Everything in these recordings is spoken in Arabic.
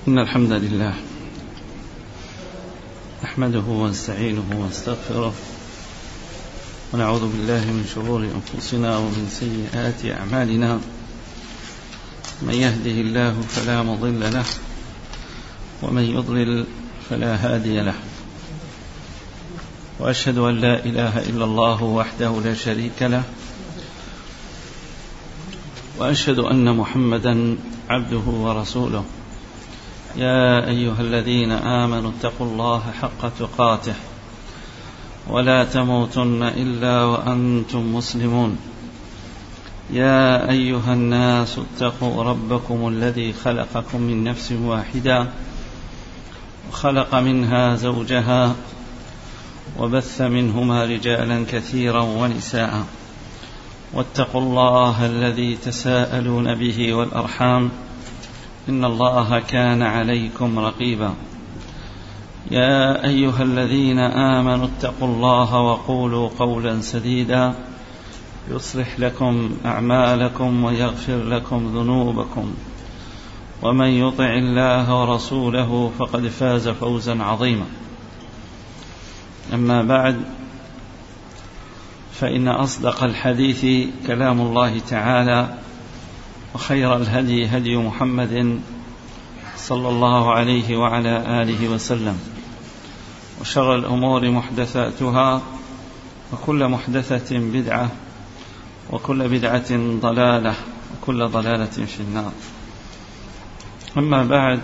إن الحمد لله نحمده ونستعينه ونستغفره ونعوذ بالله من شرور أنفسنا ومن سيئات أعمالنا. من يهده الله فلا مضل له ومن يضلل فلا هادي له، وأشهد أن لا إله إلا الله وحده لا شريك له، وأشهد أن محمدا عبده ورسوله. يا أيها الذين آمنوا اتقوا الله حق تقاته ولا تموتن إلا وأنتم مسلمون. يا أيها الناس اتقوا ربكم الذي خلقكم من نفس واحدة وخلق منها زوجها وبث منهما رجالا كثيرا ونساء، واتقوا الله الذي تساءلون به والأرحام إن الله كان عليكم رقيبا. يا أيها الذين آمنوا اتقوا الله وقولوا قولا سديدا يصلح لكم أعمالكم ويغفر لكم ذنوبكم، ومن يطع الله ورسوله فقد فاز فوزا عظيما. أما بعد، فإن أصدق الحديث كلام الله تعالى، وخير الهدي هدي محمد صلى الله عليه وعلى آله وسلم، وشر الأمور محدثاتها، وكل محدثة بدعة، وكل بدعة ضلالة، وكل ضلالة في النار. أما بعد،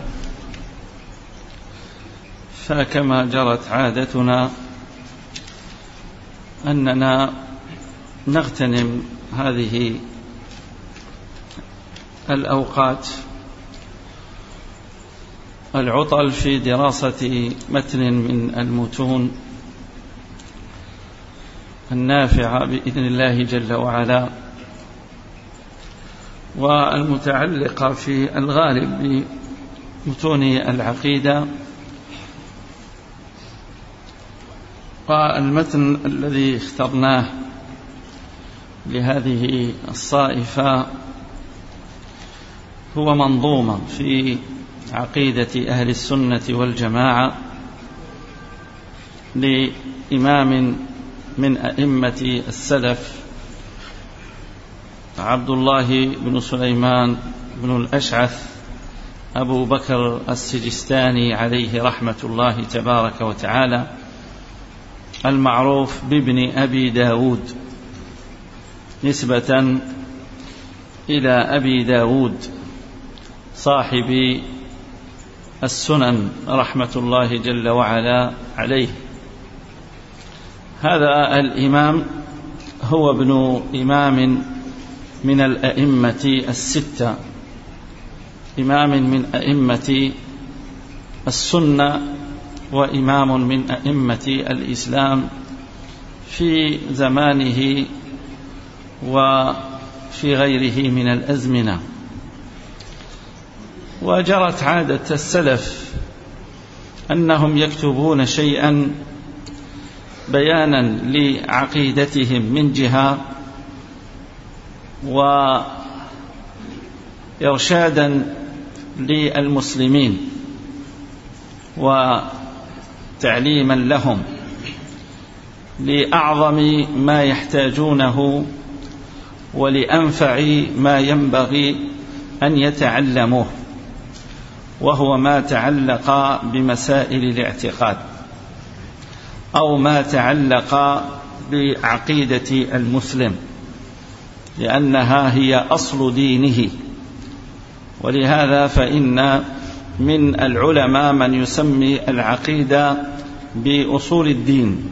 فكما جرت عادتنا أننا نغتنم هذه الأوقات العطل في دراسة متن من المتون النافعة بإذن الله جل وعلا، والمتعلقة في الغالب بمتون العقيدة. والمتن الذي اخترناه لهذه الصائفة هو منظومة في عقيدة أهل السنة والجماعة لإمام من أئمة السلف، عبد الله بن سليمان بن الأشعث أبو بكر السجستاني عليه رحمة الله تبارك وتعالى، المعروف بابن أبي داود نسبة إلى أبي داود صاحب السنن رحمة الله جل وعلا عليه. هذا الإمام هو ابن إمام من الأئمة الستة، إمام من أئمة السنة، وإمام من أئمة الإسلام في زمانه وفي غيره من الأزمنة. وجرت عادة السلف أنهم يكتبون شيئا بيانا لعقيدتهم من جهة، وإرشادا للمسلمين وتعليما لهم لأعظم ما يحتاجونه ولأنفع ما ينبغي أن يتعلموه، وهو ما تعلق بمسائل الاعتقاد أو ما تعلق بعقيدة المسلم، لأنها هي أصل دينه. ولهذا فإن من العلماء من يسمي العقيدة بأصول الدين.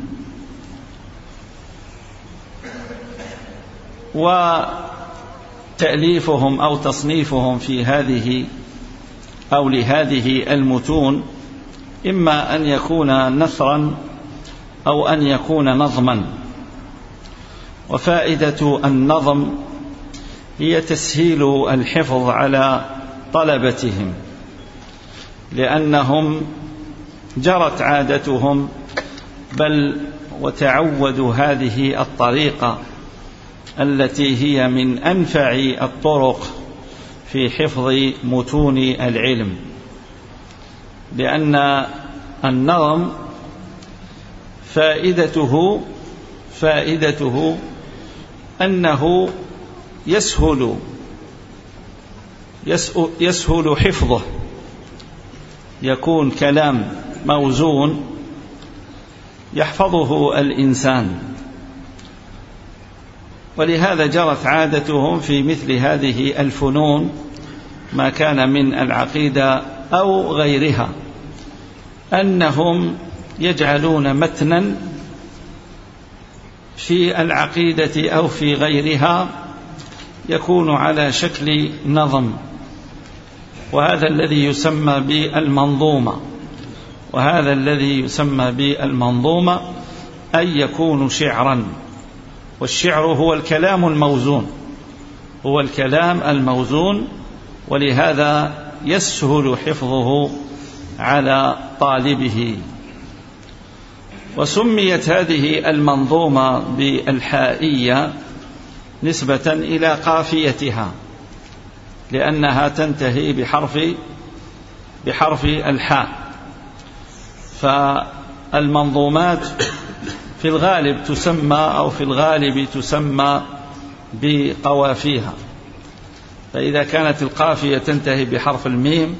وتأليفهم أو تصنيفهم في هذه أو لهذه المتون إما أن يكون نثرا أو أن يكون نظما. وفائدة النظم هي تسهيل الحفظ على طلبتهم، لأنهم جرت عادتهم بل وتعودوا هذه الطريقة التي هي من أنفع الطرق في حفظ متون العلم. لأن النظم فائدته أنه يسهل حفظه، يكون كلام موزون يحفظه الإنسان. ولهذا جرت عادتهم في مثل هذه الفنون ما كان من العقيدة أو غيرها أنهم يجعلون متنا في العقيدة أو في غيرها يكون على شكل نظم، وهذا الذي يسمى بالمنظومة، أي يكون شعرا. والشعر هو الكلام الموزون، ولهذا يسهل حفظه على طالبه. وسميت هذه المنظومة بالحائية نسبة إلى قافيتها، لأنها تنتهي بحرف الحاء. فالمنظومات في الغالب تسمى بقوافيها. فإذا كانت القافية تنتهي بحرف الميم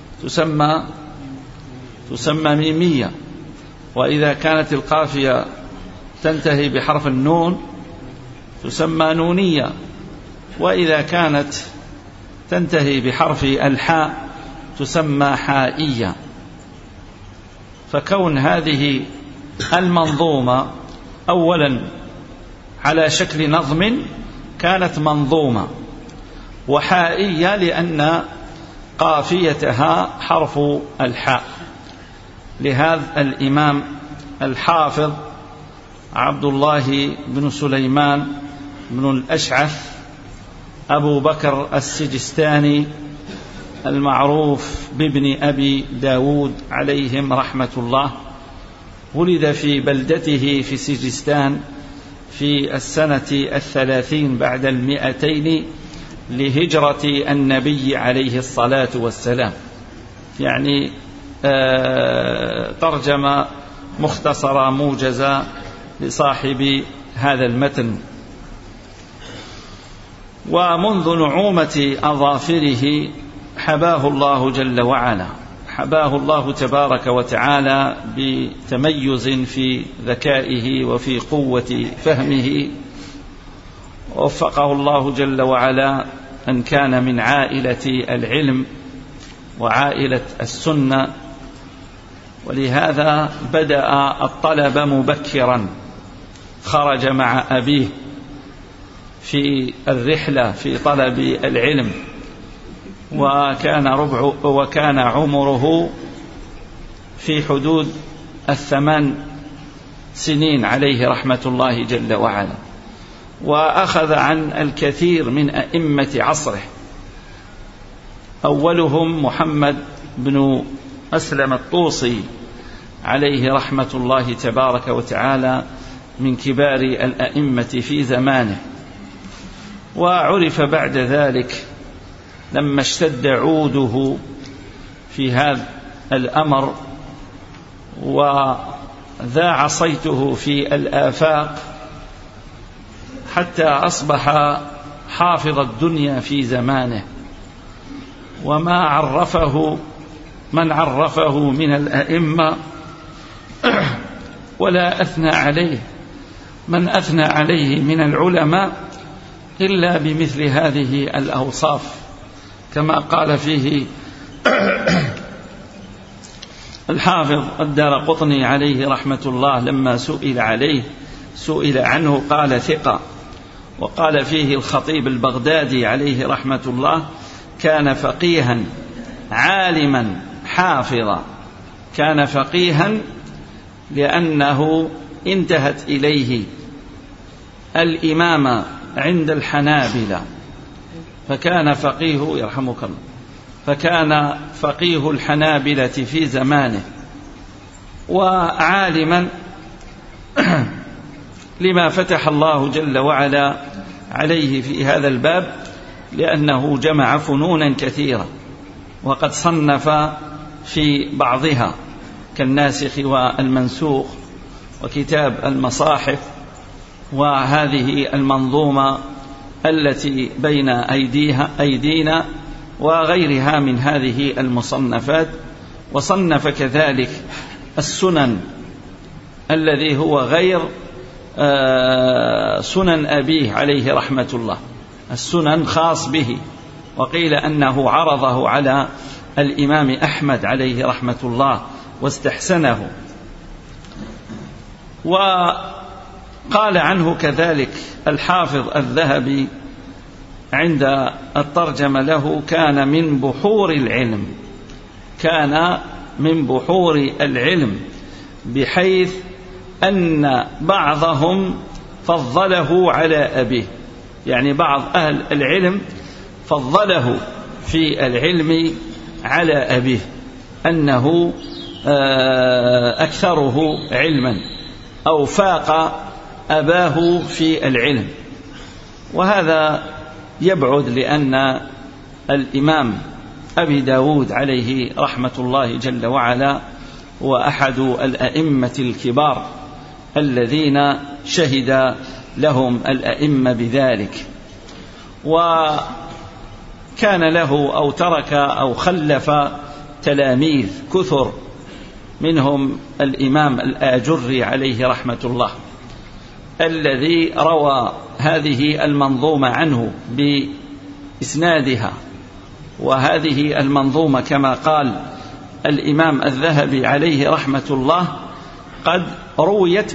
تسمى ميمية، وإذا كانت القافية تنتهي بحرف النون تسمى نونية، وإذا كانت تنتهي بحرف الحاء تسمى حائية. فكون هذه المنظومة أولا على شكل نظم كانت منظومة، وحائية لأن قافيتها حرف الحاء. لهذا الإمام الحافظ عبد الله بن سليمان بن الأشعث أبو بكر السجستاني المعروف بابن أبي داود عليهم رحمة الله، ولد في بلدته في سجستان في السنة 30 بعد 200 لهجرة النبي عليه الصلاة والسلام. يعني ترجمة مختصرة موجزة لصاحب هذا المتن. ومنذ نعومة أظافره حباه الله جل وعلا، حباه الله تبارك وتعالى بتميز في ذكائه وفي قوة فهمه، ووفقه الله جل وعلا أن كان من عائلة العلم وعائلة السنة، ولهذا بدأ الطلب مبكرا. خرج مع أبيه في الرحلة في طلب العلم، وكان عمره في حدود 8 سنين عليه رحمة الله جل وعلا، وأخذ عن الكثير من أئمة عصره، أولهم محمد بن أسلم الطوسي عليه رحمة الله تبارك وتعالى، من كبار الأئمة في زمانه. وعرف بعد ذلك لما اشتد عوده في هذا الأمر وذاع صيته في الآفاق حتى أصبح حافظ الدنيا في زمانه، وما عرفه من عرفه من الأئمة ولا أثنى عليه من أثنى عليه من العلماء إلا بمثل هذه الأوصاف، كما قال فيه الحافظ الدارقطني عليه رحمة الله لما سئل عنه قال ثقة. وقال فيه الخطيب البغدادي عليه رحمة الله كان فقيها عالما حافظا. كان فقيها لأنه انتهت إليه الإمامة عند الحنابلة، فكان فقيه يرحمك الله، فكان فقيه الحنابلة في زمانه، وعالما لما فتح الله جل وعلا عليه في هذا الباب، لأنه جمع فنونا كثيرة، وقد صنف في بعضها كالناسخ والمنسوخ وكتاب المصاحف وهذه المنظومة التي بين أيدينا وغيرها من هذه المصنفات. وصنف كذلك السنن الذي هو غير سنن أبيه عليه رحمة الله، السنن خاص به، وقيل أنه عرضه على الإمام أحمد عليه رحمة الله واستحسنه. وقال عنه كذلك الحافظ الذهبي عند الترجمة له: كان من بحور العلم، كان من بحور العلم، بحيث أن بعضهم فضله على أبيه، يعني بعض أهل العلم فضله في العلم على أبيه، أنه أكثره علما أو فاق أباه في العلم. وهذا يبعد، لأن الإمام أبي داود عليه رحمة الله جل وعلا هو أحد الأئمة الكبار الذين شهد لهم الأئمة بذلك، وكان له أو ترك أو خلف تلاميذ كثر، منهم الإمام الآجري عليه رحمة الله الذي روى هذه المنظومة عنه بإسنادها. وهذه المنظومة كما قال الإمام الذهبي عليه رحمة الله قد رويت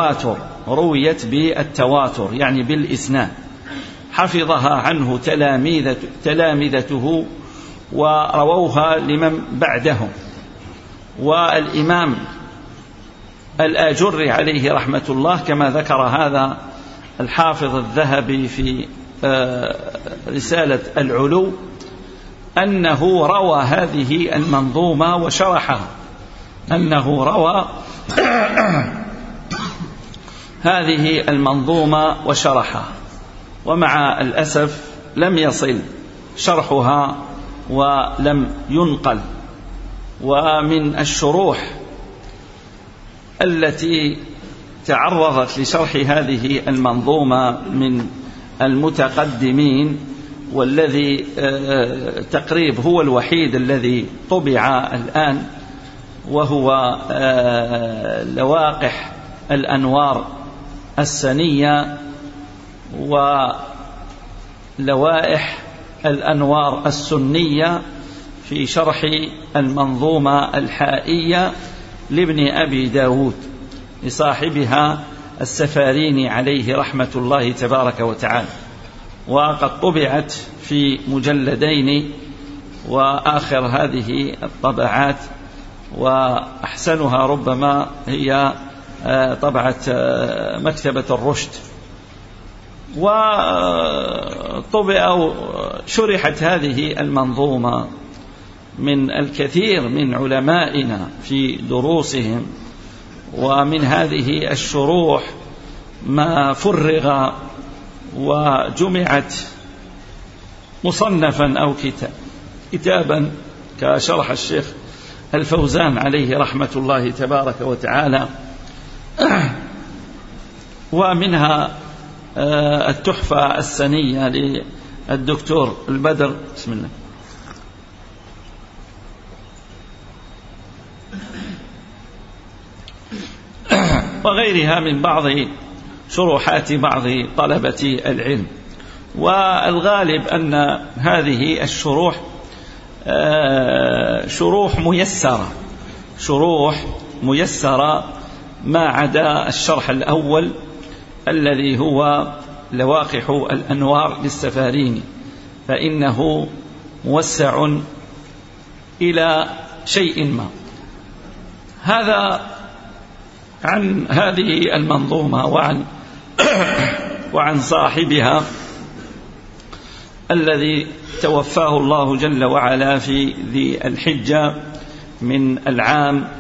بالتواتر، يعني بالإسناد، حفظها عنه تلامذته ورووها لمن بعدهم. والإمام الآجري عليه رحمة الله كما ذكر هذا الحافظ الذهبي في رسالة العلو أنه روى هذه المنظومة وشرحها، أنه روى هذه المنظومة وشرحها، ومع الأسف لم يصل شرحها ولم ينقل. ومن الشروح التي تعرضت لشرح هذه المنظومة من المتقدمين، والذي تقريب هو الوحيد الذي طبع الآن، وهو لواقح الأنوار السنية ولوائح الأنوار السنية في شرح المنظومة الحائية لابن أبي داود لصاحبها السفاريني عليه رحمة الله تبارك وتعالى، وقد طبعت في مجلدين، وآخر هذه الطبعات وأحسنها ربما هي طبعة مكتبة الرشد. وطبع شرحت هذه المنظومة من الكثير من علمائنا في دروسهم، ومن هذه الشروح ما فرغ وجمعت مصنفا أو كتابا كشرح الشيخ الفوزان عليه رحمة الله تبارك وتعالى، ومنها التحفة السنية للدكتور البدر، بسم الله، وغيرها من بعض شروحات بعض طلبة العلم. والغالب أن هذه الشروح شروح ميسرة ما عدا الشرح الأول الذي هو لواقح الأنوار للسفاريني، فإنه موسع إلى شيء ما. هذا عن هذه المنظومة وعن صاحبها الذي توفاه الله جل وعلا في ذي الحجة من العام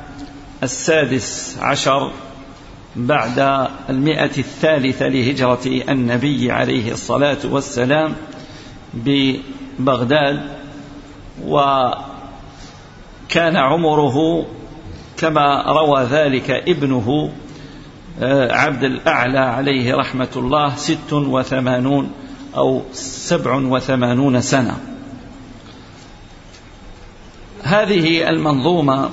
16 بعد 103 لهجرة النبي عليه الصلاة والسلام ببغداد. كان عمره كما روى ذلك ابنه عبد الأعلى عليه رحمة الله 86 أو 87 سنة. هذه المنظومة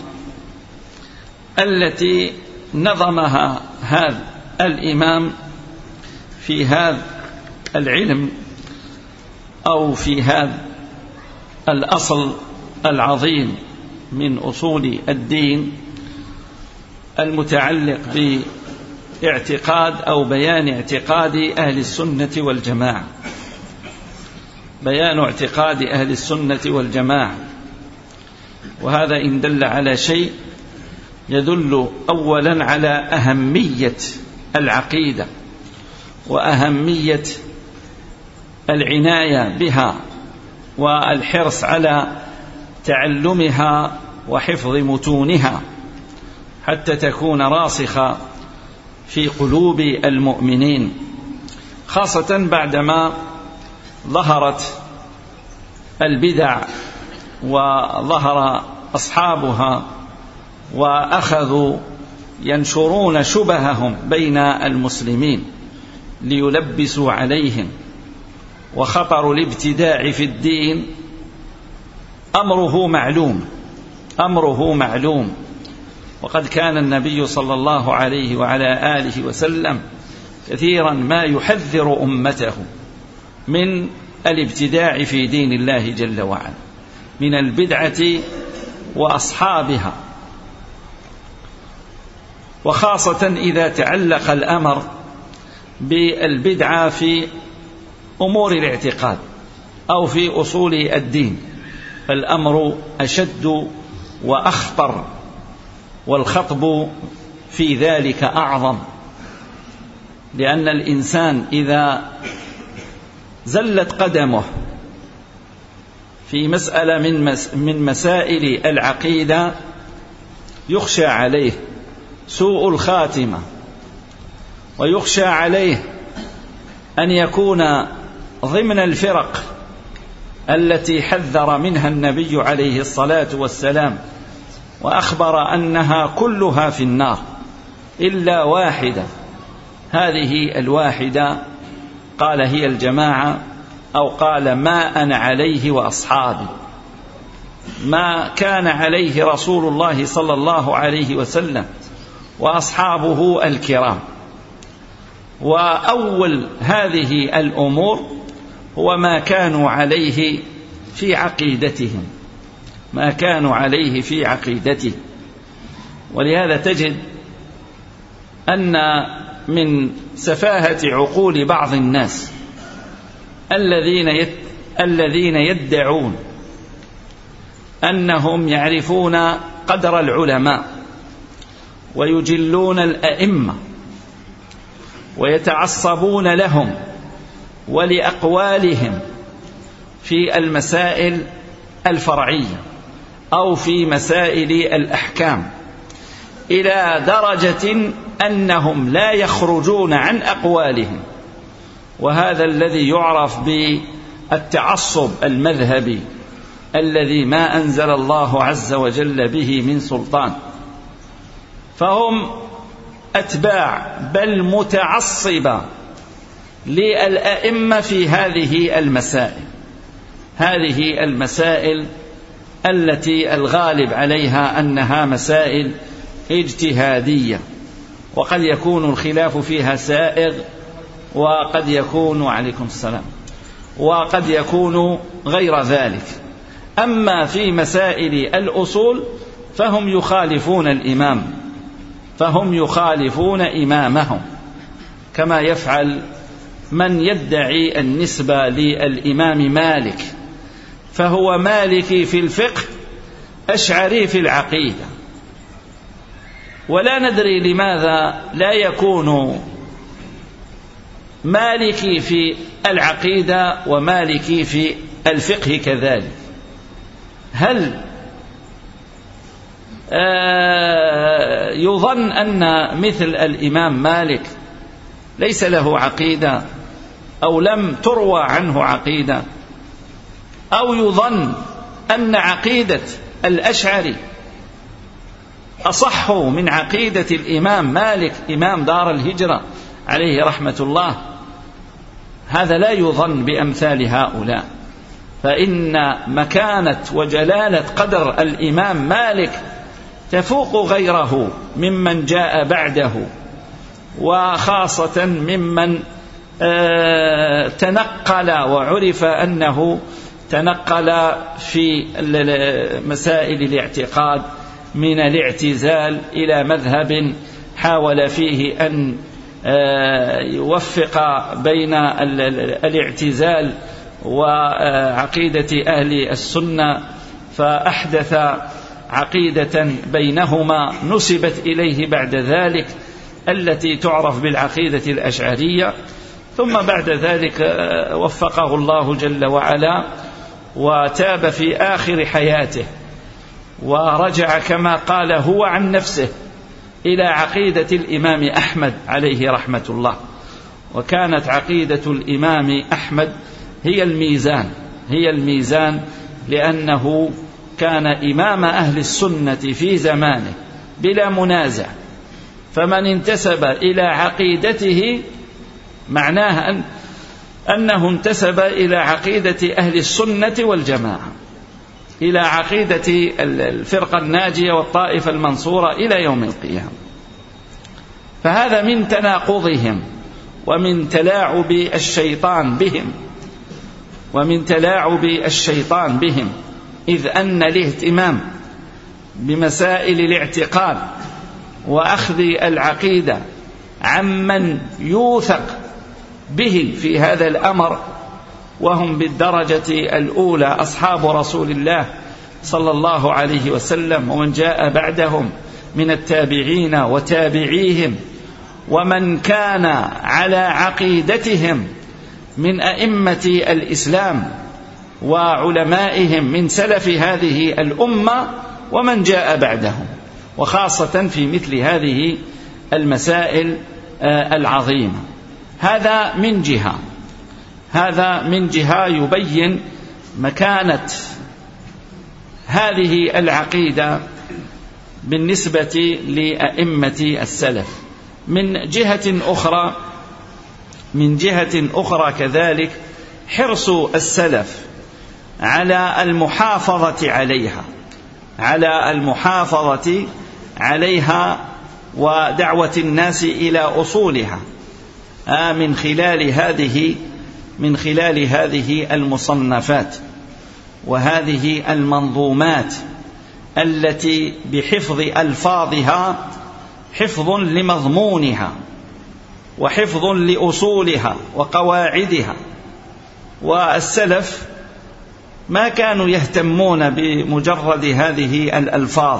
التي نظمها هذا الإمام في هذا العلم أو في هذا الأصل العظيم من أصول الدين المتعلق باعتقاد أو بيان اعتقاد أهل السنة والجماعة، بيان اعتقاد أهل السنة والجماعة. وهذا إن دل على شيء يدل أولا على أهمية العقيدة وأهمية العناية بها والحرص على تعلمها وحفظ متونها حتى تكون راسخة في قلوب المؤمنين، خاصة بعدما ظهرت البدع وظهر أصحابها وأخذوا ينشرون شبههم بين المسلمين ليلبسوا عليهم. وخطر الابتداع في الدين أمره معلوم، وقد كان النبي صلى الله عليه وعلى آله وسلم كثيرا ما يحذر أمته من الابتداع في دين الله جل وعلا، من البدعة وأصحابها، وخاصة إذا تعلق الأمر بالبدعة في أمور الاعتقاد أو في أصول الدين، فالأمر أشد وأخطر، والخطب في ذلك أعظم، لأن الإنسان إذا زلت قدمه في مسألة من مسائل العقيدة يخشى عليه سوء الخاتمة، ويخشى عليه أن يكون ضمن الفرق التي حذر منها النبي عليه الصلاة والسلام وأخبر أنها كلها في النار إلا واحدة. هذه الواحدة قال هي الجماعة، أو قال ما أنا عليه وأصحابي، ما كان عليه رسول الله صلى الله عليه وسلم وأصحابه الكرام. وأول هذه الأمور هو ما كانوا عليه في عقيدتهم، ما كانوا عليه في عقيدته. ولهذا تجد أن من سفاهة عقول بعض الناس الذين يدعون أنهم يعرفون قدر العلماء ويجلون الأئمة ويتعصبون لهم ولأقوالهم في المسائل الفرعية أو في مسائل الأحكام، إلى درجة أنهم لا يخرجون عن أقوالهم. وهذا الذي يعرف بالتعصب المذهبي الذي ما أنزل الله عز وجل به من سلطان. فهم أتباع بل متعصبة للأئمة في هذه المسائل التي الغالب عليها أنها مسائل اجتهادية، وقد يكون الخلاف فيها سائغ، وقد يكون عليكم السلام، وقد يكون غير ذلك. أما في مسائل الأصول فهم يخالفون إمامهم، كما يفعل من يدعي النسبة للإمام مالك، فهو مالكي في الفقه أشعري في العقيدة، ولا ندري لماذا لا يكون مالكي في العقيدة ومالكي في الفقه كذلك. هل يظن أن مثل الإمام مالك ليس له عقيدة أو لم تروى عنه عقيدة، أو يظن أن عقيدة الأشعري أصح من عقيدة الإمام مالك إمام دار الهجرة عليه رحمة الله، هذا لا يظن بأمثال هؤلاء، فإن مكانة وجلالة قدر الإمام مالك تفوق غيره ممن جاء بعده، وخاصة ممن تنقل وعرف أنه تنقل في مسائل الاعتقاد من الاعتزال إلى مذهب حاول فيه أن يوفق بين الاعتزال وعقيدة أهل السنة، فأحدث عقيدة بينهما نسبت إليه بعد ذلك التي تعرف بالعقيدة الأشعرية. ثم بعد ذلك وفقه الله جل وعلا وتاب في آخر حياته ورجع كما قال هو عن نفسه إلى عقيدة الإمام أحمد عليه رحمة الله. وكانت عقيدة الإمام أحمد هي الميزان لأنه كان إمام أهل السنة في زمانه بلا منازع، فمن انتسب إلى عقيدته معناه أنه انتسب إلى عقيدة أهل السنة والجماعة، إلى عقيدة الفرقة الناجية والطائفة المنصورة إلى يوم القيامة. فهذا من تناقضهم ومن تلاعب الشيطان بهم، إذ أن الاهتمام بمسائل الاعتقاد وأخذ العقيدة عمن يوثق به في هذا الأمر وهم بالدرجة الأولى أصحاب رسول الله صلى الله عليه وسلم ومن جاء بعدهم من التابعين وتابعيهم ومن كان على عقيدتهم من أئمة الإسلام وعلمائهم من سلف هذه الأمة ومن جاء بعدهم، وخاصة في مثل هذه المسائل العظيمة. هذا من جهة يبين مكانة هذه العقيدة بالنسبة لأئمة السلف. من جهة أخرى كذلك حرص السلف على المحافظة عليها ودعوة الناس إلى أصولها من خلال هذه المصنفات وهذه المنظومات التي بحفظ ألفاظها حفظ لمضمونها وحفظ لأصولها وقواعدها. والسلف ما كانوا يهتمون بمجرد هذه الألفاظ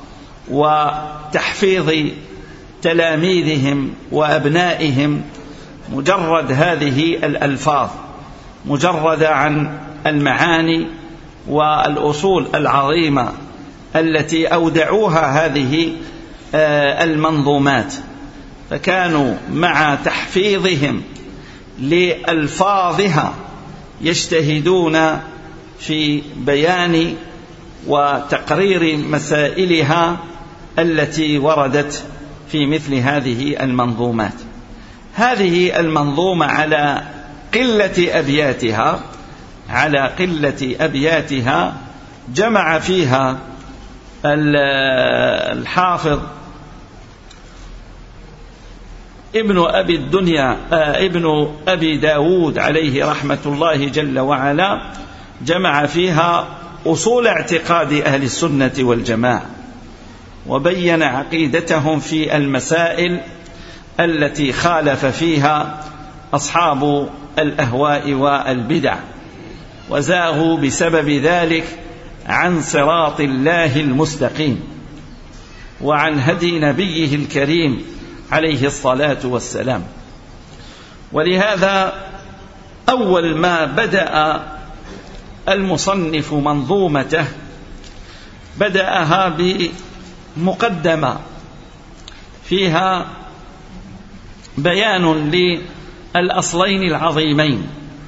وتحفيظ تلاميذهم وأبنائهم مجرد هذه الألفاظ، مجرد عن المعاني والأصول العظيمة التي أودعوها هذه المنظومات، فكانوا مع تحفيظهم لألفاظها يجتهدون في بيان وتقرير مسائلها التي وردت في مثل هذه المنظومات. هذه المنظومة على قلة أبياتها جمع فيها الحافظ ابن أبي داود عليه رحمة الله جل وعلا، جمع فيها أصول اعتقاد أهل السنة والجماعة وبين عقيدتهم في المسائل التي خالف فيها أصحاب الأهواء والبدع وزاغوا بسبب ذلك عن صراط الله المستقيم وعن هدي نبيه الكريم عليه الصلاة والسلام. ولهذا أول ما بدأ المصنف منظومته بدأها بمقدمة فيها بيان للأصلين العظيمين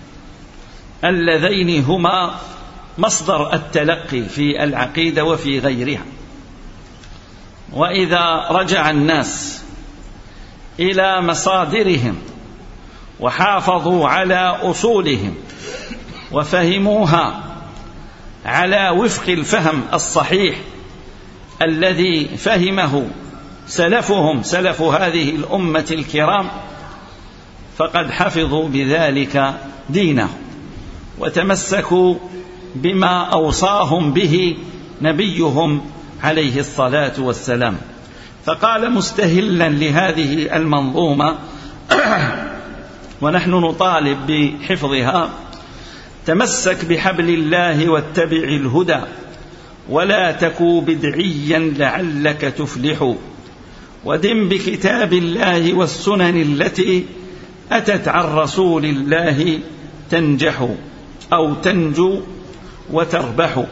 اللذين هما مصدر التلقي في العقيدة وفي غيرها. وإذا رجع الناس إلى مصادرهم وحافظوا على أصولهم وفهموها على وفق الفهم الصحيح الذي فهمه سلفهم، سلف هذه الأمة الكرام، فقد حفظوا بذلك دينه وتمسكوا بما أوصاهم به نبيهم عليه الصلاة والسلام. فقال مستهلا لهذه المنظومة ونحن نطالب بحفظها: تمسك بحبل الله واتبع الهدى ولا تكو بدعيا لعلك تفلح، ودم بكتاب الله والسنن التي أتت عن رسول الله تنجح أو تنجو وتربح.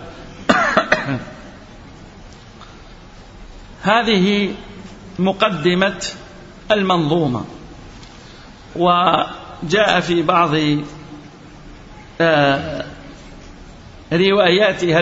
هذه مقدمة المنظومة. وجاء في بعض رواياتها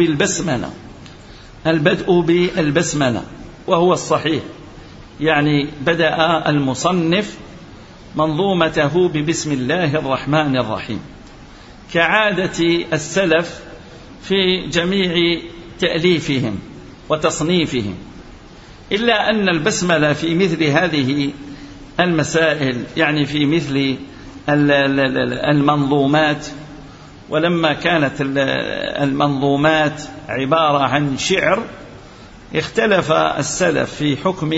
البدء بالبسملة، وهو الصحيح، يعني بدأ المصنف منظومته ببسم الله الرحمن الرحيم، كعادة السلف في جميع تأليفهم وتصنيفهم، إلا أن البسملة في مثل هذه المسائل، يعني في مثل المنظومات، ولما كانت المنظومات عبارة عن شعر، اختلف السلف في حكم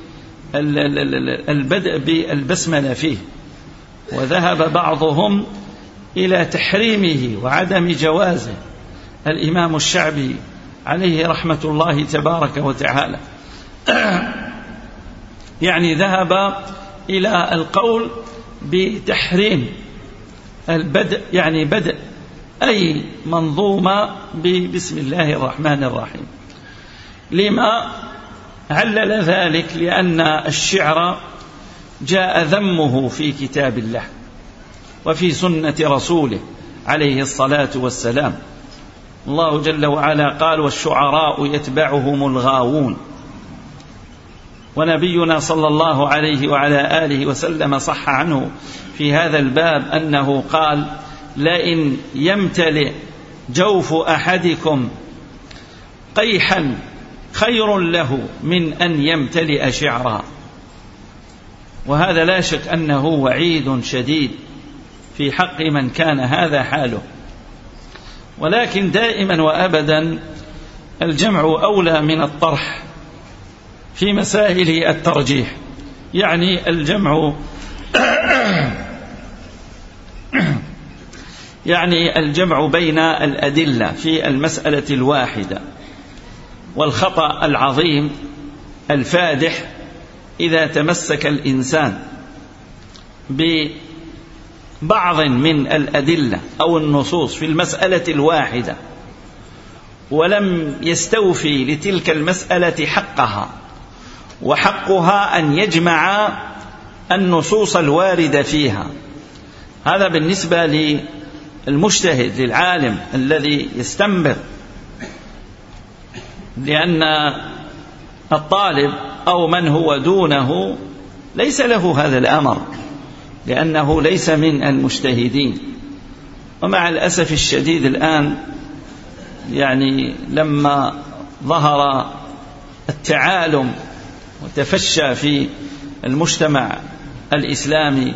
البدء بالبسملة فيه، وذهب بعضهم إلى تحريمه وعدم جوازه. الإمام الشعبي عليه رحمة الله تبارك وتعالى يعني ذهب إلى القول بتحريم البدء، يعني بدء أي منظومة ببسم الله الرحمن الرحيم. لما علل ذلك؟ لأن الشعر جاء ذمه في كتاب الله وفي سنة رسوله عليه الصلاة والسلام. الله جل وعلا قال: والشعراء يتبعهم الغاوون. ونبينا صلى الله عليه وعلى آله وسلم صح عنه في هذا الباب أنه قال: لئن يمتلئ جوف أحدكم قيحا خير له من أن يمتلئ شعرا. وهذا لا شك أنه وعيد شديد في حق من كان هذا حاله. ولكن دائما وأبدا الجمع أولى من الطرح في مسائل الترجيح، يعني الجمع بين الأدلة في المسألة الواحدة. والخطأ العظيم الفادح إذا تمسك الإنسان ببعض من الأدلة أو النصوص في المسألة الواحدة ولم يستوفي لتلك المسألة حقها، وحقها أن يجمع النصوص الواردة فيها. هذا بالنسبة للمجتهد، للعالم الذي يستنبط، لأن الطالب أو من هو دونه ليس له هذا الأمر، لأنه ليس من المجتهدين. ومع الأسف الشديد الآن، يعني لما ظهر التعالم وتفشى في المجتمع الإسلامي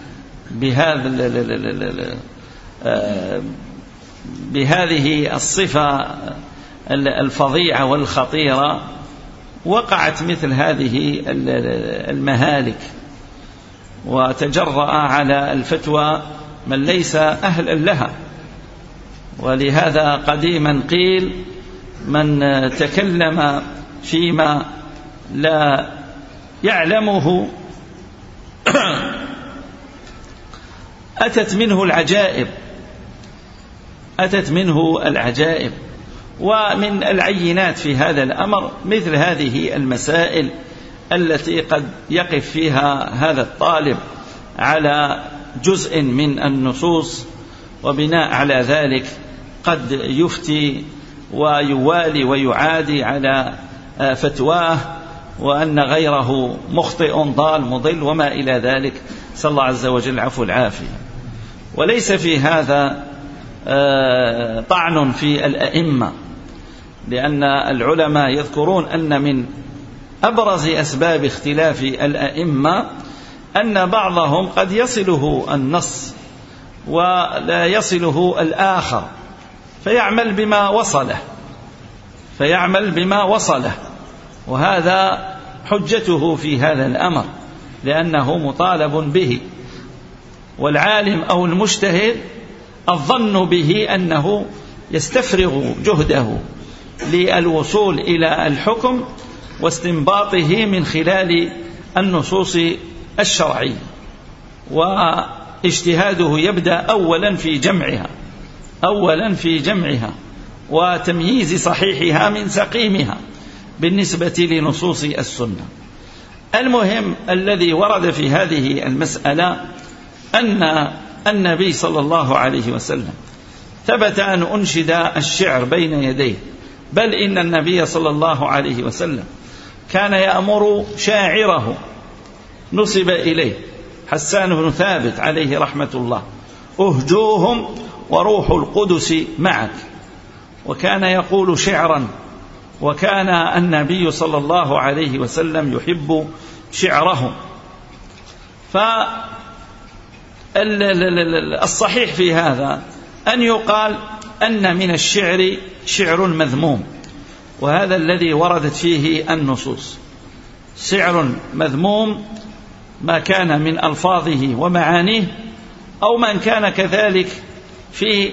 بهذه الصفة الفظيعة والخطيرة، وقعت مثل هذه المهالك، وتجرأ على الفتوى من ليس أهلا لها. ولهذا قديما قيل: من تكلم فيما لا يعلمه أتت منه العجائب. ومن العينات في هذا الأمر مثل هذه المسائل التي قد يقف فيها هذا الطالب على جزء من النصوص، وبناء على ذلك قد يفتي ويوالي ويعادي على فتواه وأن غيره مخطئ ضال مضل وما إلى ذلك، صلى الله عز وجل العفو العافية. وليس في هذا طعن في الأئمة، لأن العلماء يذكرون أن من أبرز أسباب اختلاف الأئمة أن بعضهم قد يصله النص ولا يصله الآخر فيعمل بما وصله، وهذا حجته في هذا الأمر لأنه مطالب به. والعالم أو المجتهد الظن به أنه يستفرغ جهده للوصول إلى الحكم واستنباطه من خلال النصوص الشرعية، واجتهاده يبدأ أولا في جمعها وتمييز صحيحها من سقيمها بالنسبة لنصوص السنة. المهم الذي ورد في هذه المسألة أن النبي صلى الله عليه وسلم ثبت أن أنشد الشعر بين يديه، بل إن النبي صلى الله عليه وسلم كان يأمر شاعره نسب إليه حسان بن ثابت عليه رحمة الله: أهجوهم وروح القدس معك. وكان يقول شعرا، وكان النبي صلى الله عليه وسلم يحب شعره. فالصحيح في هذا أن يقال أن من الشعر شعر مذموم، وهذا الذي وردت فيه النصوص. شعر مذموم ما كان من ألفاظه ومعانيه، أو من كان كذلك في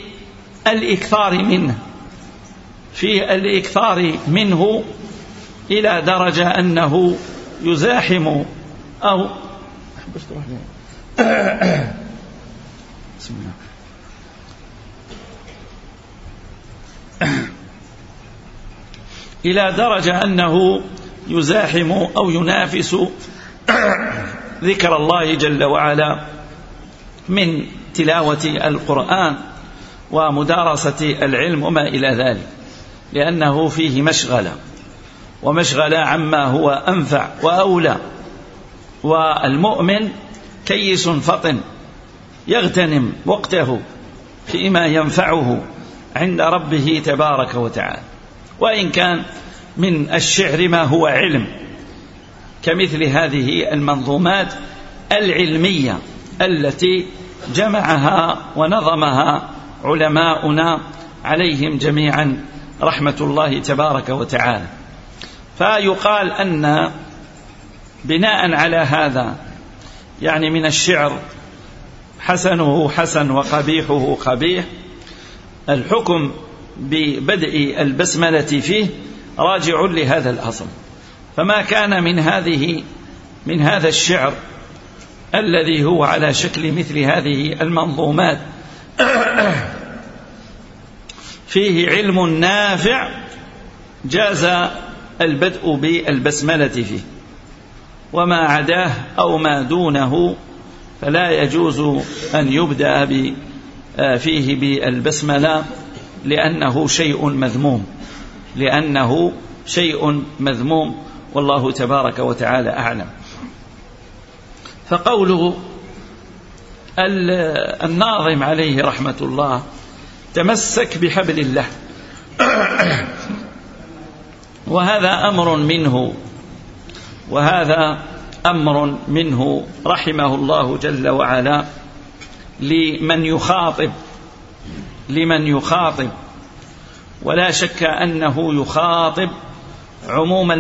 الإكثار منه إلى درجة أنه يزاحم أو بسم الله إلى درجة أنه يزاحم أو ينافس ذكر الله جل وعلا من تلاوة القرآن ومدارسة العلم وما إلى ذلك، لأنه فيه مشغلة عما هو أنفع وأولى. والمؤمن كيس فطن يغتنم وقته فيما ينفعه عند ربه تبارك وتعالى، وإن كان من الشعر ما هو علم، كمثل هذه المنظومات العلمية التي جمعها ونظمها علماؤنا عليهم جميعا رحمة الله تبارك وتعالى. فيقال أن بناء على هذا يعني من الشعر حسنه حسن وقبيحه قبيح، الحكم ببدء البسملة فيه راجع لهذا الأصل. فما كان من هذا الشعر الذي هو على شكل مثل هذه المنظومات فيه علم نافع جاز البدء بالبسملة فيه، وما عداه أو ما دونه فلا يجوز أن يبدأ فيه بالبسملة لأنه شيء مذموم، والله تبارك وتعالى أعلم. فقوله الناظم عليه رحمة الله: تمسك بحبل الله، وهذا أمر منه رحمه الله جل وعلا لمن يخاطب، ولا شك أنه يخاطب عموم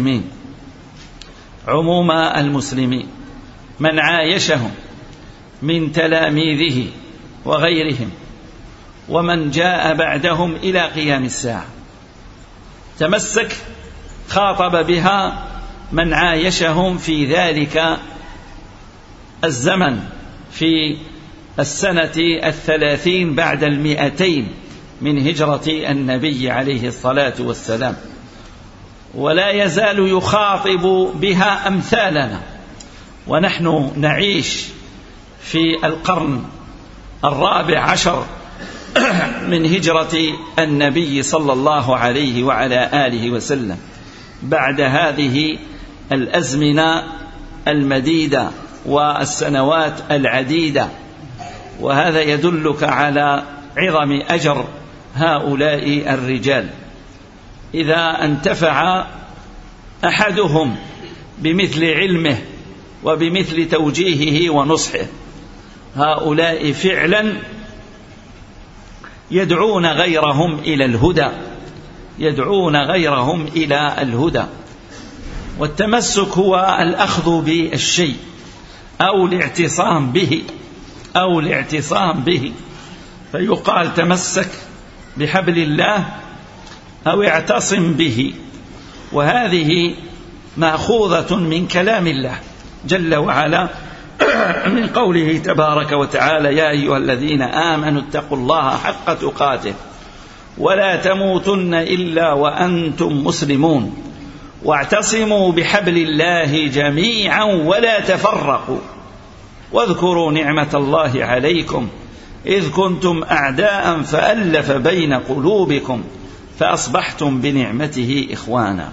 المسلمين من عايشهم من تلاميذه وغيرهم ومن جاء بعدهم إلى قيام الساعة. تمسك خاطب بها من عايشهم في ذلك الزمن في السنة 30 بعد 200 من هجرة النبي عليه الصلاة والسلام، ولا يزال يخاطب بها أمثالنا، ونحن نعيش في القرن 14 من هجرة النبي صلى الله عليه وعلى آله وسلم، بعد هذه الأزمنة المديدة والسنوات العديدة. وهذا يدلك على عظم أجر هؤلاء الرجال إذا انتفع أحدهم بمثل علمه وبمثل توجيهه ونصحه. هؤلاء فعلا يدعون غيرهم إلى الهدى، يدعون غيرهم إلى الهدى. والتمسك هو الأخذ بالشيء أو الاعتصام به، أو الاعتصام به، فيقال تمسك بحبل الله أو اعتصم به. وهذه مأخوذة من كلام الله جل وعلا من قوله تبارك وتعالى: يا أيها الذين آمنوا اتقوا الله حق تقاته ولا تموتن إلا وأنتم مسلمون واعتصموا بحبل الله جميعا ولا تفرقوا واذكروا نعمة الله عليكم إذ كنتم أعداء فألف بين قلوبكم فأصبحتم بنعمته إخوانا.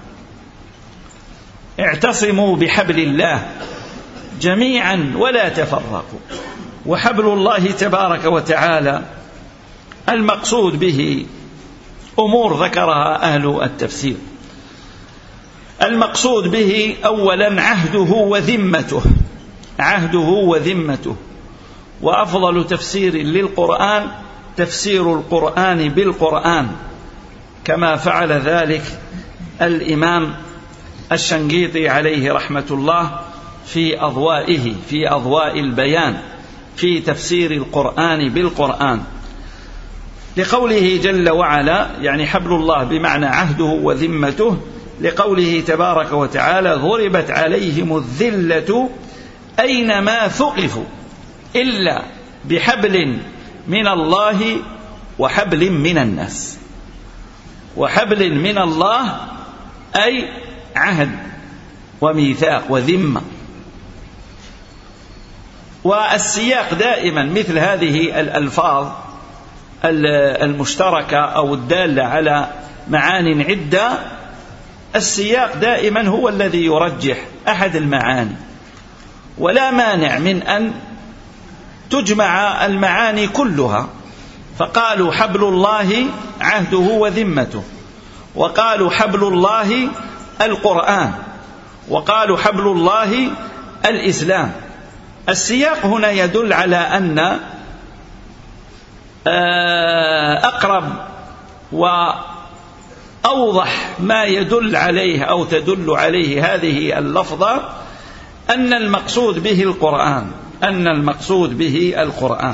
اعتصموا بحبل الله جميعا ولا تفرقوا. وحبل الله تبارك وتعالى المقصود به أمور ذكرها أهل التفسير. المقصود به أولا عهده وذمته، عهده وذمته. وأفضل تفسير للقرآن تفسير القرآن بالقرآن، كما فعل ذلك الإمام الشنقيطي عليه رحمة الله في أضوائه، في أضواء البيان في تفسير القرآن بالقرآن، لقوله جل وعلا، يعني حبل الله بمعنى عهده وذمته، لقوله تبارك وتعالى: ضربت عليهم الذلة أينما ثقفوا إلا بحبل من الله وحبل من الناس. وحبل من الله أي عهد وميثاق وذمة. والسياق دائما مثل هذه الألفاظ المشتركة أو الدالة على معان عدة، السياق دائما هو الذي يرجح أحد المعاني، ولا مانع من أن تجمع المعاني كلها. فقالوا حبل الله عهده وذمته، وقالوا حبل الله القرآن، وقالوا حبل الله الإسلام. السياق هنا يدل على أن أقرب وأوضح ما يدل عليه أو تدل عليه هذه اللفظة أن المقصود به القرآن، أن المقصود به القرآن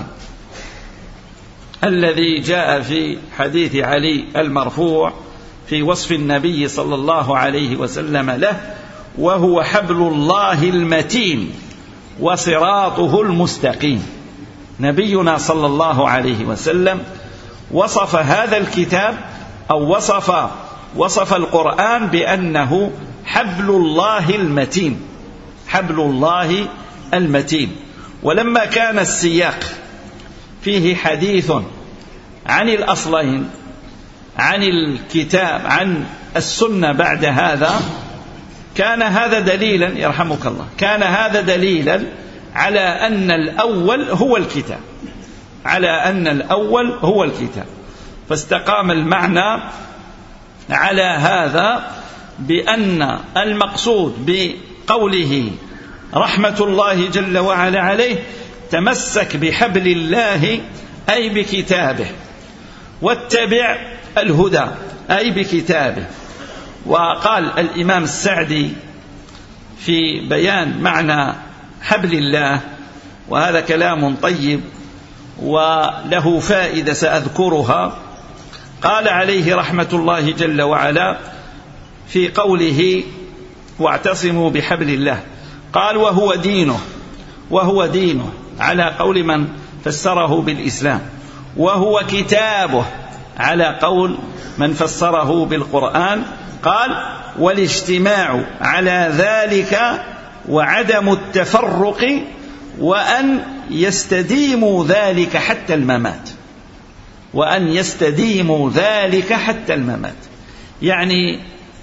الذي جاء في حديث علي المرفوع في وصف النبي صلى الله عليه وسلم له: وهو حبل الله المتين وصراطه المستقيم. نبينا صلى الله عليه وسلم وصف هذا الكتاب أو وصف القرآن بأنه حبل الله المتين، حبل الله المتين. ولما كان السياق فيه حديث عن الأصلين، عن الكتاب، عن السنة بعد هذا، كان هذا دليلا، يرحمك الله، كان هذا دليلا على أن الأول هو الكتاب، على أن الأول هو الكتاب. فاستقام المعنى على هذا بأن المقصود بقوله رحمة الله جل وعلا عليه: تمسك بحبل الله أي بكتابه، واتبع الهدى أي بكتابه. وقال الإمام السعدي في بيان معنى حبل الله، وهذا كلام طيب وله فائدة سأذكرها، قال عليه رحمة الله جل وعلا في قوله: واعتصموا بحبل الله، قال: وهو دينه، وهو دينه على قول من فسره بالإسلام، وهو كتابه على قول من فسره بالقرآن. قال: والاجتماع على ذلك وعدم التفرق، وأن يستديموا ذلك حتى الممات، وأن يستديموا ذلك حتى الممات. يعني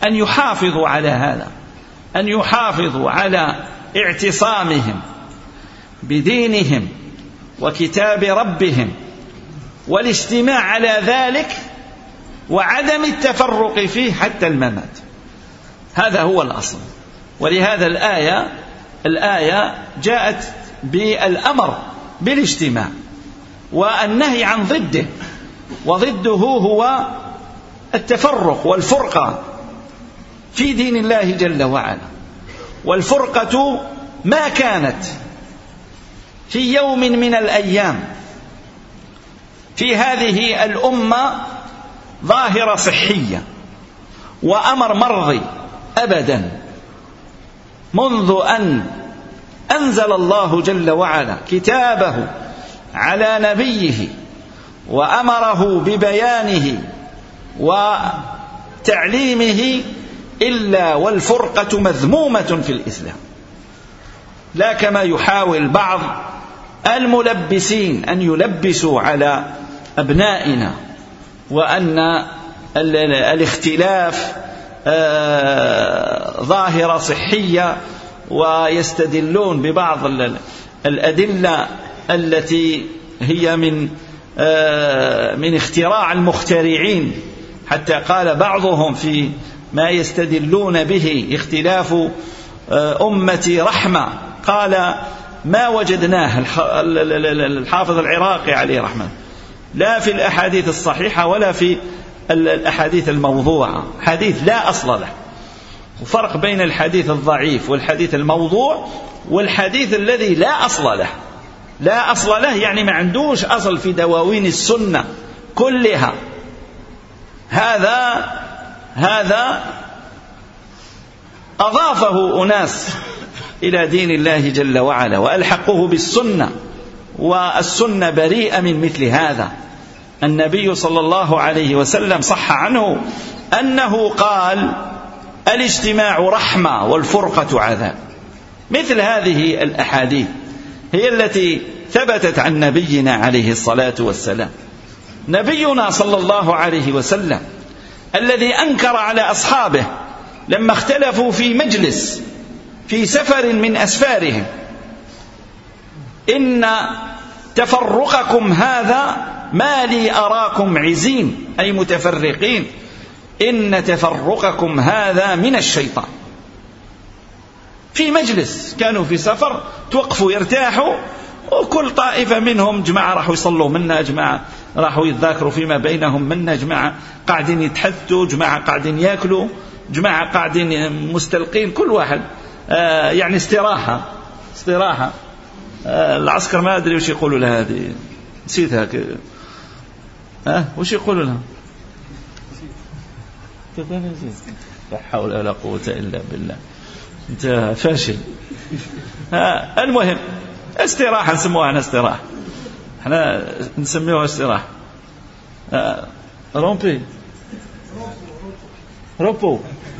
أن يحافظوا على هذا، أن يحافظوا على اعتصامهم بدينهم وكتاب ربهم والاجتماع على ذلك وعدم التفرق فيه حتى الممات. هذا هو الأصل. ولهذا الآية جاءت بالأمر بالاجتماع والنهي عن ضده، وضده هو التفرق والفرقة في دين الله جل وعلا. والفرقة ما كانت في يوم من الأيام في هذه الأمة ظاهرة صحية وأمر مرضي أبدا، منذ أن أنزل الله جل وعلا كتابه على نبيه وأمره ببيانه وتعليمه، إلا والفرقة مذمومة في الإسلام، لا كما يحاول بعض الملبسين أن يلبسوا على أبنائنا وأن الاختلاف ظاهرة صحية، ويستدلون ببعض الأدلة التي هي من اختراع المخترعين، حتى قال بعضهم في ما يستدلون به اختلاف أمتي رحمة، قال ما وجدناه الحافظ العراقي عليه رحمة لا في الأحاديث الصحيحة ولا في الأحاديث الموضوعة، حديث لا أصل له. وفرق بين الحديث الضعيف والحديث الموضوع والحديث الذي لا أصل له. لا أصل له يعني ما عندوش أصل في دواوين السنة كلها. هذا أضافه أناس إلى دين الله جل وعلا وألحقوه بالسنة، والسنة بريئة من مثل هذا. النبي صلى الله عليه وسلم صح عنه أنه قال الاجتماع رحمة والفرقة عذاب. مثل هذه الأحاديث هي التي ثبتت عن نبينا عليه الصلاة والسلام. نبينا صلى الله عليه وسلم الذي أنكر على أصحابه لما اختلفوا في مجلس في سفر من أسفارهم: إن تفرقكم هذا ما لي أراكم عزين، أي متفرقين، إن تفرقكم هذا من الشيطان. في مجلس كانوا في سفر، توقفوا يرتاحوا، وكل طائفة منهم جماعة راحوا يصلوا منا، جماعة راحوا يتذاكروا فيما بينهم منا، جماعة قاعدين يتحدثوا، جماعة قاعدين يأكلوا، جماعة قاعدين مستلقين، كل واحد يعني استراحة. العسكر ما أدري وش يقولوا لها هذه، نسيتها وش يقولوا لها؟ لا حول ولا قوة إلا بالله، أنت فاشل. المهم استراحة، نسموها استراحة، احنا نسميوها استراحة. رومبي روبو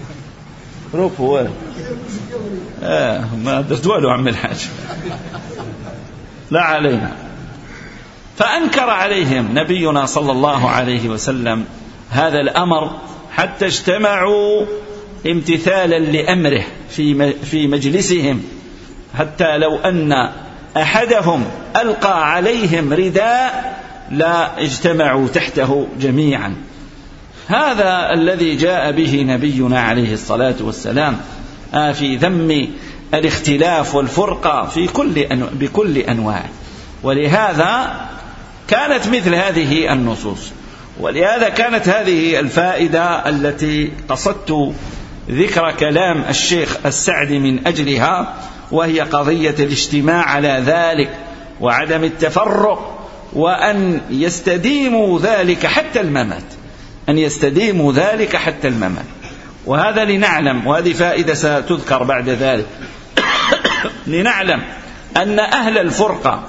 ما درت والو عم الحاج، لا علينا. فأنكر عليهم نبينا صلى الله عليه وسلم هذا الأمر حتى اجتمعوا امتثالا لأمره في مجلسهم، حتى لو أن أحدهم ألقى عليهم رداء لا اجتمعوا تحته جميعا. هذا الذي جاء به نبينا عليه الصلاة والسلام في ذم الاختلاف والفرقة بكل أنواع. ولهذا كانت مثل هذه النصوص، ولهذا كانت هذه الفائدة التي قصدت ذكر كلام الشيخ السعدي من أجلها، وهي قضية الاجتماع على ذلك وعدم التفرق، وأن يستديموا ذلك حتى الممات، أن يستديموا ذلك حتى الممات. وهذا لنعلم، وهذه فائدة ستذكر بعد ذلك، لنعلم أن أهل الفرقة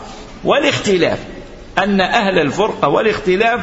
والاختلاف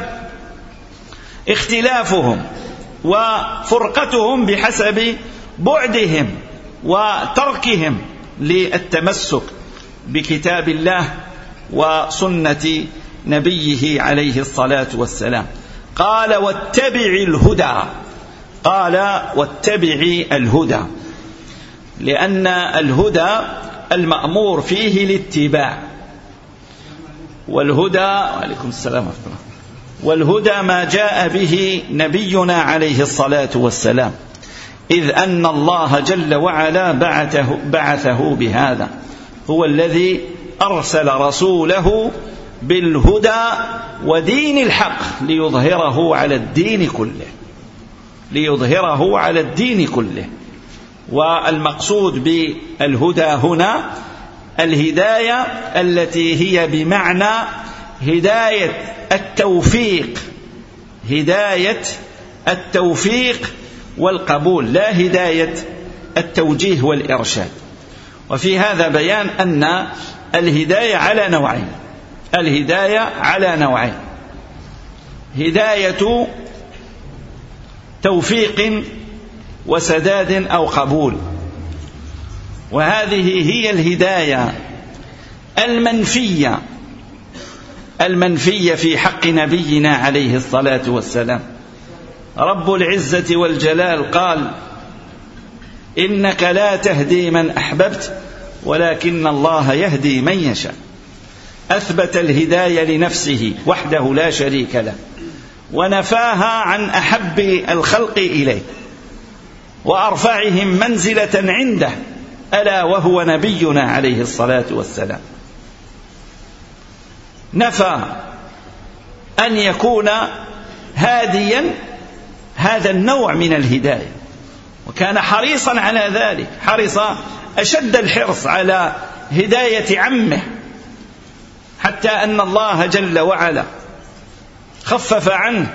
اختلافهم وفرقتهم بحسب بعدهم وتركهم للتمسك بكتاب الله وسنة نبيه عليه الصلاة والسلام. قال: واتبع الهدى قال واتبعي الهدى، لأن الهدى المأمور فيه الاتباع، والهدى وعليكم السلام ورحمة الله، والهدى ما جاء به نبينا عليه الصلاة والسلام، إذ أن الله جل وعلا بعثه بهذا، هو الذي أرسل رسوله بالهدى ودين الحق ليظهره على الدين كله، ليظهره على الدين كله. والمقصود بالهدى هنا الهداية التي هي بمعنى هداية التوفيق، هداية التوفيق والقبول، لا هداية التوجيه والإرشاد. وفي هذا بيان أن الهداية على نوعين، الهداية على نوعين: هداية توفيق وسداد أو قبول، وهذه هي الهداية المنفية في حق نبينا عليه الصلاة والسلام. رب العزة والجلال قال: إنك لا تهدي من أحببت ولكن الله يهدي من يشاء. أثبت الهداية لنفسه وحده لا شريك له، ونفاها عن أحب الخلق إليه وأرفعهم منزلة عنده، ألا وهو نبينا عليه الصلاة والسلام. نفى أن يكون هاديا هذا النوع من الهداية، وكان حريصا على ذلك، حرص أشد الحرص على هداية عمه، حتى أن الله جل وعلا خفف عنه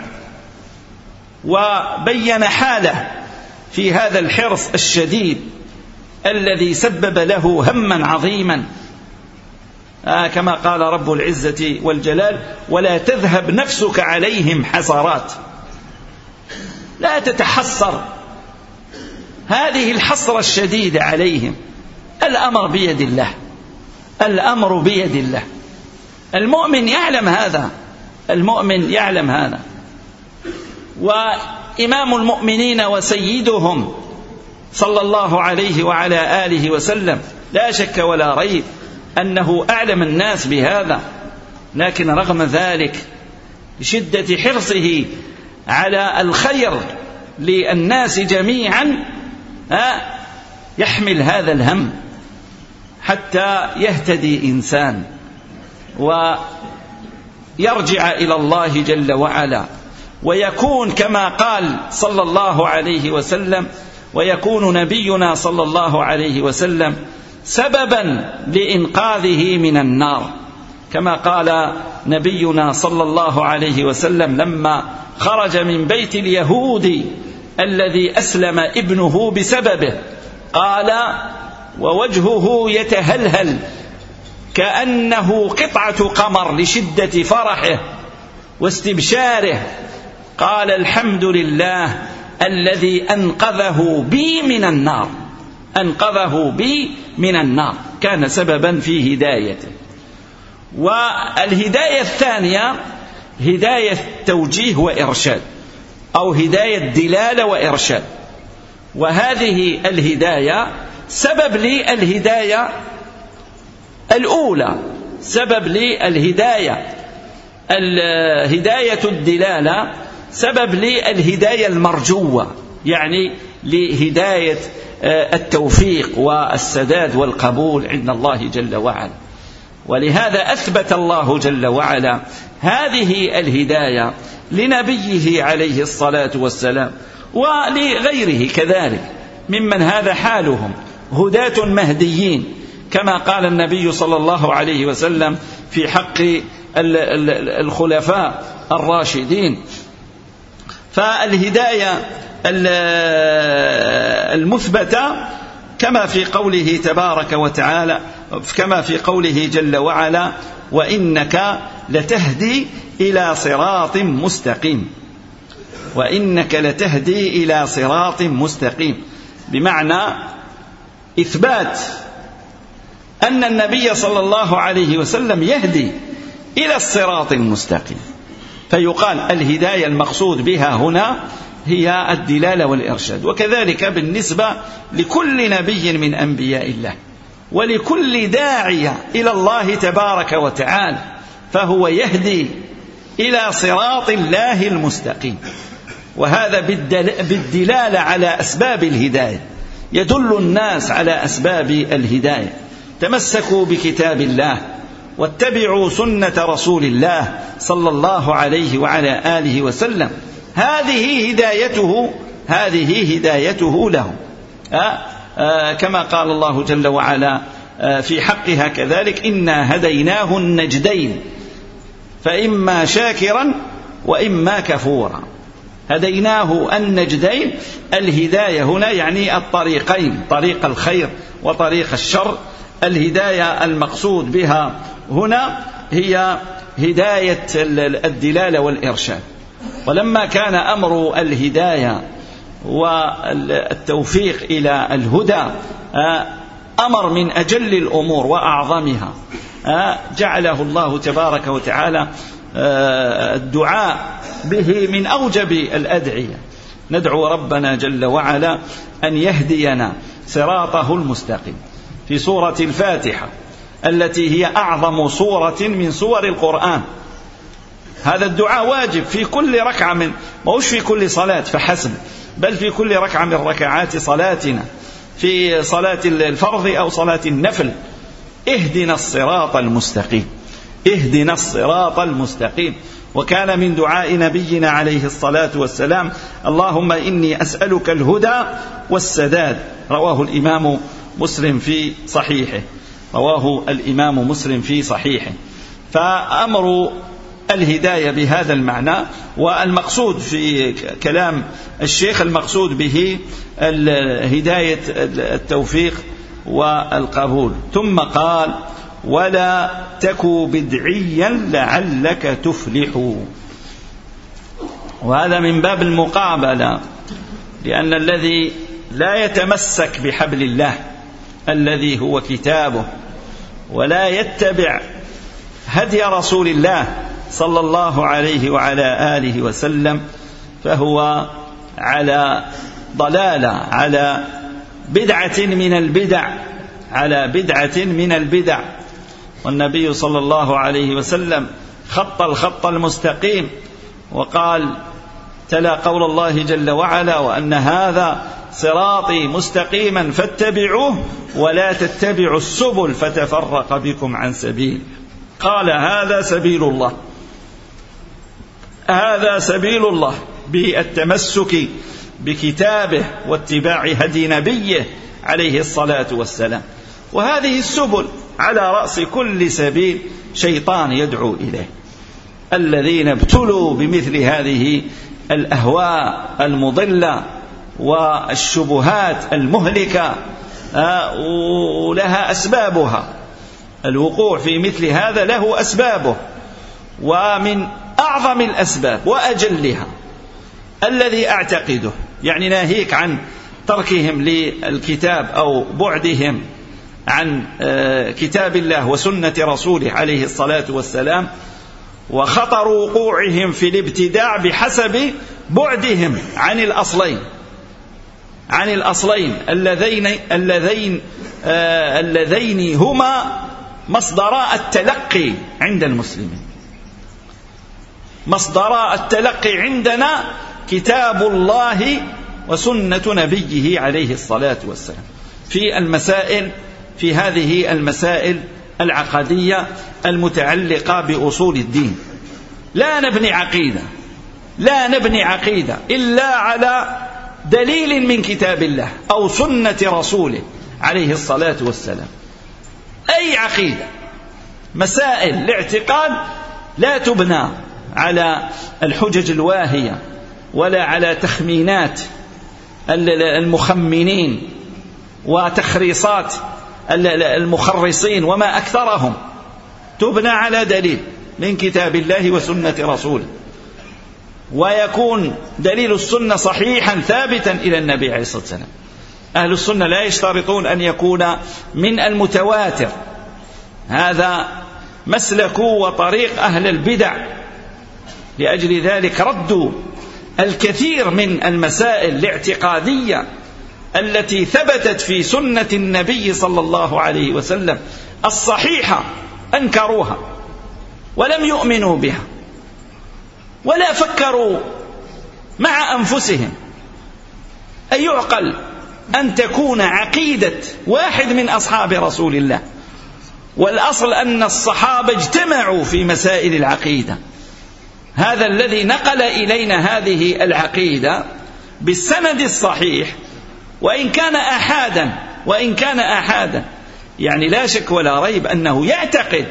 وبين حاله في هذا الحرص الشديد الذي سبب له هما عظيما، كما قال رب العزة والجلال: ولا تذهب نفسك عليهم حسرات. لا تتحسر، هذه الحسرة الشديدة عليهم. الأمر بيد الله، الأمر بيد الله. المؤمن يعلم هذا، المؤمن يعلم هذا. وإمام المؤمنين وسيدهم صلى الله عليه وعلى آله وسلم لا شك ولا ريب أنه أعلم الناس بهذا، لكن رغم ذلك بشدة حرصه على الخير للناس جميعا يحمل هذا الهم حتى يهتدي إنسان ويرجع إلى الله جل وعلا، ويكون كما قال صلى الله عليه وسلم، ويكون نبينا صلى الله عليه وسلم سببا لإنقاذه من النار، كما قال نبينا صلى الله عليه وسلم لما خرج من بيت اليهودي الذي أسلم ابنه بسببه، قال ووجهه يتهلهل كأنه قطعة قمر لشدة فرحه واستبشاره، قال: الحمد لله الذي أنقذه بي من النار، أنقذه بي من النار، كان سببا في هدايته. والهداية الثانية هداية توجيه وإرشاد، أو هداية دلالة وإرشاد. وهذه الهداية سبب للهداية الأولى، سبب للهداية هداية الدلالة سبب للهداية المرجوة، يعني لهداية التوفيق والسداد والقبول عند الله جل وعلا. ولهذا أثبت الله جل وعلا هذه الهداية لنبيه عليه الصلاة والسلام ولغيره كذلك ممن هذا حالهم هداة مهديين، كما قال النبي صلى الله عليه وسلم في حق الخلفاء الراشدين. فالهداية المثبتة كما في قوله تبارك وتعالى، كما في قوله جل وعلا: وإنك لتهدي إلى صراط مستقيم، وإنك لتهدي إلى صراط مستقيم، بمعنى إثبات أن النبي صلى الله عليه وسلم يهدي إلى الصراط المستقيم. فيقال الهداية المقصود بها هنا هي الدلالة والإرشاد. وكذلك بالنسبة لكل نبي من أنبياء الله ولكل داعية إلى الله تبارك وتعالى، فهو يهدي إلى صراط الله المستقيم، وهذا بالدلالة على أسباب الهداية، يدل الناس على أسباب الهداية. تمسكوا بكتاب الله واتبعوا سنة رسول الله صلى الله عليه وعلى آله وسلم، هذه هدايته لهم. كما قال الله جل وعلا في حقها كذلك: إنا هديناه النجدين فإما شاكرا وإما كفورا. هديناه النجدين، الهداية هنا يعني الطريقين، طريق الخير وطريق الشر. الهداية المقصود بها هنا هي هداية الدلالة والإرشاد. ولما كان أمر الهداية والتوفيق إلى الهدى أمر من أجل الأمور وأعظمها، جعله الله تبارك وتعالى الدعاء به من أوجب الأدعية. ندعو ربنا جل وعلا أن يهدينا صراطه المستقيم في سورة الفاتحة التي هي أعظم سورة من سور القرآن. هذا الدعاء واجب في كل ركعة، مش في كل صلاة فحسب، بل في كل ركعة من ركعات صلاتنا، في صلاة الفرض أو صلاة النفل. اهدنا الصراط المستقيم، اهدنا الصراط المستقيم. وكان من دعاء نبينا عليه الصلاة والسلام: اللهم إني أسألك الهدى والسداد. رواه الإمام مسلم في صحيحه، رواه الإمام مسلم في صحيحه. فأمر الهداية بهذا المعنى، والمقصود في كلام الشيخ المقصود به هداية التوفيق والقبول. ثم قال: ولا تكو بدعيا لعلك تفلح. وهذا من باب المقابلة، لأن الذي لا يتمسك بحبل الله الذي هو كتابه ولا يتبع هدي رسول الله صلى الله عليه وعلى آله وسلم فهو على ضلالة، على بدعة من البدع، على بدعة من البدع. والنبي صلى الله عليه وسلم خط الخط المستقيم وقال: تلا قول الله جل وعلا: وأن هذا صراطي مستقيما فاتبعوه ولا تتبعوا السبل فتفرق بكم عن سبيله. قال: هذا سبيل الله، هذا سبيل الله بالتمسك بكتابه واتباع هدي نبيه عليه الصلاة والسلام. وهذه السبل على رأس كل سبيل شيطان يدعو إليه. الذين ابتلوا بمثل هذه الأهواء المضلة والشبهات المهلكة ولها أسبابها، الوقوع في مثل هذا له أسبابه، ومن أعظم الأسباب وأجلها الذي أعتقده، يعني ناهيك عن تركهم للكتاب أو بعدهم عن كتاب الله وسنة رسوله عليه الصلاة والسلام، وخطر وقوعهم في الابتداع بحسب بعدهم عن الأصلين اللذين هما مصدراء التلقي عند المسلمين. مصدراء التلقي عندنا كتاب الله وسنة نبيه عليه الصلاة والسلام في هذه المسائل العقدية المتعلقة بأصول الدين. لا نبني عقيدة إلا على دليل من كتاب الله أو سنة رسوله عليه الصلاة والسلام. أي عقيدة، مسائل الاعتقاد لا تبنى على الحجج الواهية ولا على تخمينات المخمنين وتخريصات المخرصين وما أكثرهم، تبنى على دليل من كتاب الله وسنة رسوله، ويكون دليل السنة صحيحا ثابتا إلى النبي عليه الصلاة والسلام. أهل السنة لا يشترطون أن يكون من المتواتر، هذا مسلك وطريق أهل البدع. لأجل ذلك ردوا الكثير من المسائل الاعتقادية التي ثبتت في سنة النبي صلى الله عليه وسلم الصحيحة أنكروها ولم يؤمنوا بها، ولا فكروا مع أنفسهم أن يعقل أن تكون عقيدة واحد من أصحاب رسول الله، والأصل أن الصحابة اجتمعوا في مسائل العقيدة. هذا الذي نقل إلينا هذه العقيدة بالسند الصحيح، وإن كان أحادا يعني لا شك ولا ريب أنه يعتقد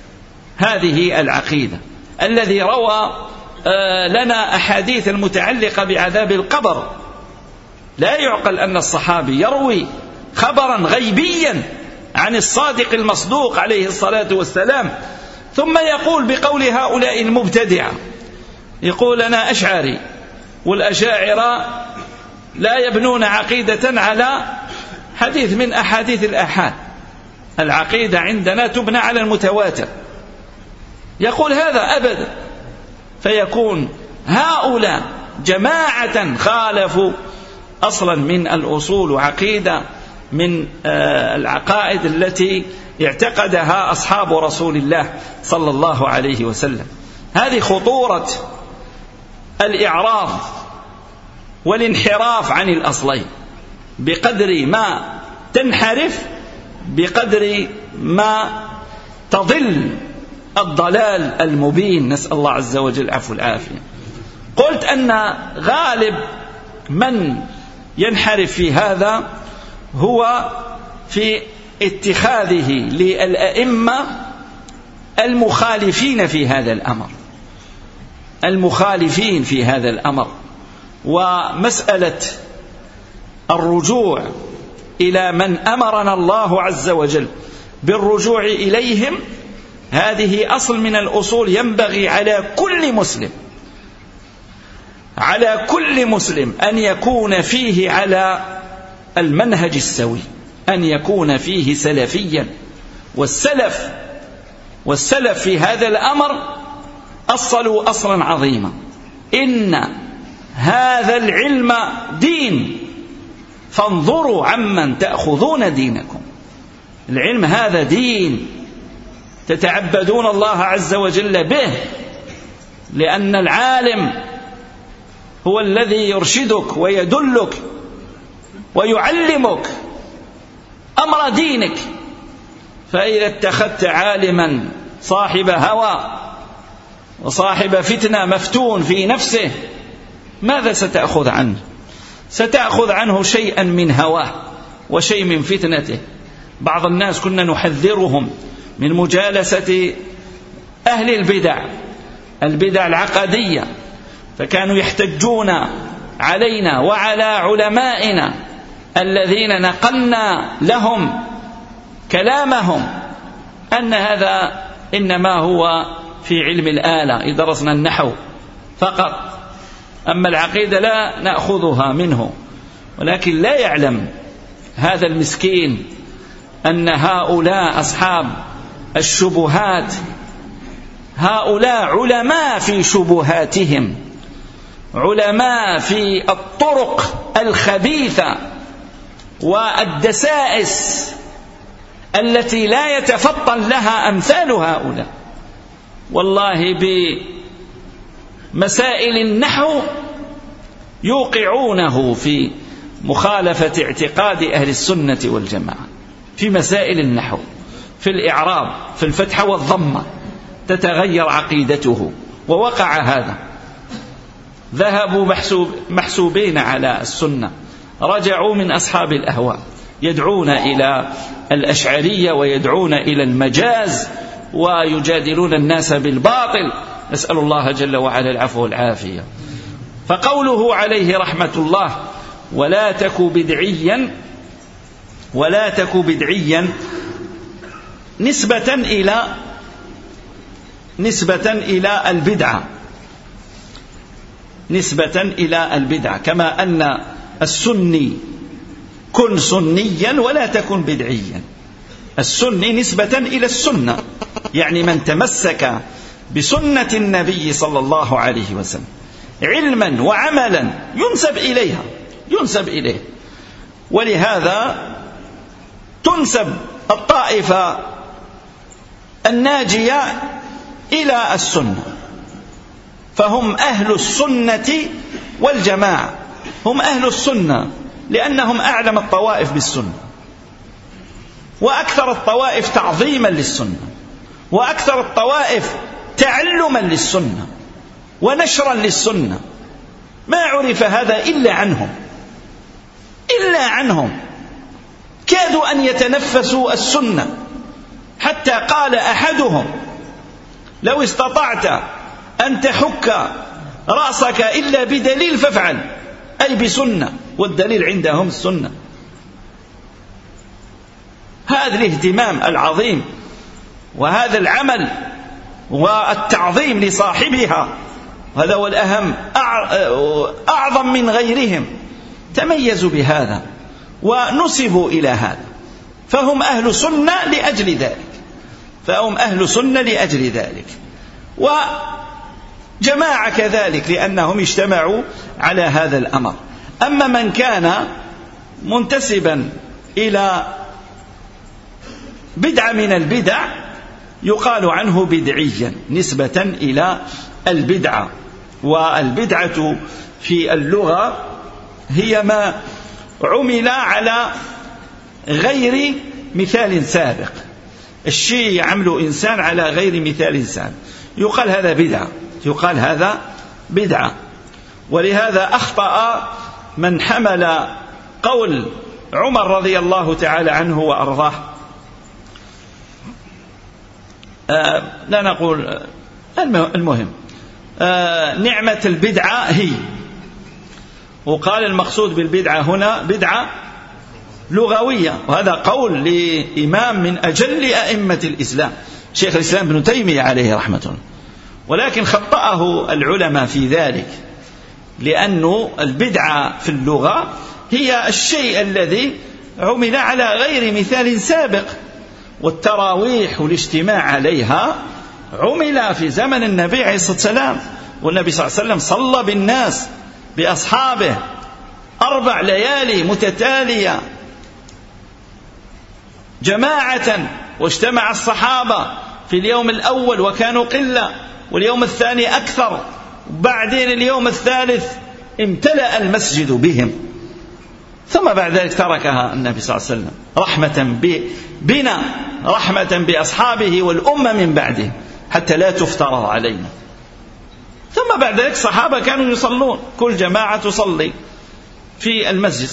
هذه العقيدة. الذي روى لنا أحاديث المتعلقة بعذاب القبر، لا يعقل أن الصحابي يروي خبرا غيبيا عن الصادق المصدوق عليه الصلاة والسلام ثم يقول بقول هؤلاء المبتدعة، يقول أنا أشعري والأشاعرة لا يبنون عقيدة على حديث من أحاديث الآحاد، العقيدة عندنا تبنى على المتواتر. يقول هذا أبدا، فيكون هؤلاء جماعة خالفوا أصلا من الأصول وعقيدة من العقائد التي اعتقدها أصحاب رسول الله صلى الله عليه وسلم. هذه خطورة الإعراض والانحراف عن الأصلين، بقدر ما تنحرف بقدر ما تضل الضلال المبين، نسأل الله عز وجل العفو والعافية. قلت أن غالب من ينحرف في هذا هو في اتخاذه للأئمة المخالفين في هذا الأمر، المخالفين في هذا الأمر. ومسألة الرجوع إلى من أمرنا الله عز وجل بالرجوع إليهم، هذه أصل من الأصول ينبغي على كل مسلم أن يكون فيه على المنهج السوي، أن يكون فيه سلفيا. والسلف في هذا الأمر أصلوا أصلا عظيما: إن هذا العلم دين فانظروا عمن تأخذون دينكم. العلم هذا دين تتعبدون الله عز وجل به، لأن العالم هو الذي يرشدك ويدلك ويعلمك أمر دينك. فإذا اتخذت عالما صاحب هوى وصاحب فتنة مفتون في نفسه، ماذا ستأخذ عنه؟ ستأخذ عنه شيئا من هواه وشيء من فتنته. بعض الناس كنا نحذرهم من مجالسة أهل البدع العقدية، فكانوا يحتجون علينا وعلى علمائنا الذين نقلنا لهم كلامهم أن هذا إنما هو في علم الآلة، إذا درسنا النحو فقط، أما العقيدة لا نأخذها منه. ولكن لا يعلم هذا المسكين أن هؤلاء أصحاب الشبهات هؤلاء علماء في شبهاتهم، علماء في الطرق الخبيثة والدسائس التي لا يتفطن لها أمثال هؤلاء. والله بمسائل النحو يوقعونه في مخالفة اعتقاد أهل السنة والجماعة، في مسائل النحو، في الإعراب، في الفتح والضمة تتغير عقيدته. ووقع هذا، ذهبوا محسوبين على السنة، رجعوا من أصحاب الأهواء، يدعون إلى الأشعرية ويدعون إلى المجاز ويجادلون الناس بالباطل، نسأل الله جل وعلا العفو والعافية. فقوله عليه رحمة الله ولا تك بدعيا نسبة إلى البدعة، كما أن السني كن سنيا ولا تكن بدعيا. السني نسبة إلى السنة، يعني من تمسك بسنة النبي صلى الله عليه وسلم، علما وعملا ينسب إليه. ولهذا تنسب الطائفة الناجية إلى السنة، فهم أهل السنة والجماعة، هم أهل السنة لأنهم أعلم الطوائف بالسنة، وأكثر الطوائف تعظيما للسنة، وأكثر الطوائف تعلما للسنة ونشرا للسنة. ما عرف هذا إلا عنهم كادوا أن يتنفسوا السنة، حتى قال أحدهم: لو استطعت أن تحك رأسك إلا بدليل فافعل، أي بسنة، والدليل عندهم السنة. هذا الاهتمام العظيم وهذا العمل والتعظيم لصاحبها، هذا هو الأهم، أعظم من غيرهم، تميزوا بهذا ونسبوا إلى هذا، فهم أهل سنة لأجل ذلك، وجماعة كذلك لأنهم اجتمعوا على هذا الأمر. أما من كان منتسبا إلى بدعة من البدع يقال عنه بدعيا نسبة إلى البدعة. والبدعة في اللغة هي ما عمل على غير مثال سابق، الشيء يعمل إنسان على غير مثال سابق يقال هذا بدعة. ولهذا أخطأ من حمل قول عمر رضي الله تعالى عنه وأرضاه، لا نقول المهم، نعمة البدعة هي، وقال المقصود بالبدعة هنا بدعة لغوية، وهذا قول لإمام من أجل أئمة الإسلام شيخ الإسلام ابن تيمية عليه رحمة الله، ولكن خطأه العلماء في ذلك، لأن البدعة في اللغة هي الشيء الذي عمل على غير مثال سابق. والتراويح والاجتماع عليها عمل في زمن النبي عليه الصلاة والسلام، والنبي صلى الله عليه وسلم صلى بالناس بأصحابه 4 ليالي متتالية جماعة، واجتمع الصحابة في اليوم الأول وكانوا قلة، واليوم الثاني أكثر، وبعدين اليوم الثالث امتلأ المسجد بهم، ثم بعد ذلك تركها النبي صلى الله عليه وسلم رحمة بنا، رحمة بأصحابه والأمة من بعده، حتى لا تفترض علينا. ثم بعد ذلك الصحابة كانوا يصلون، كل جماعة تصلي في المسجد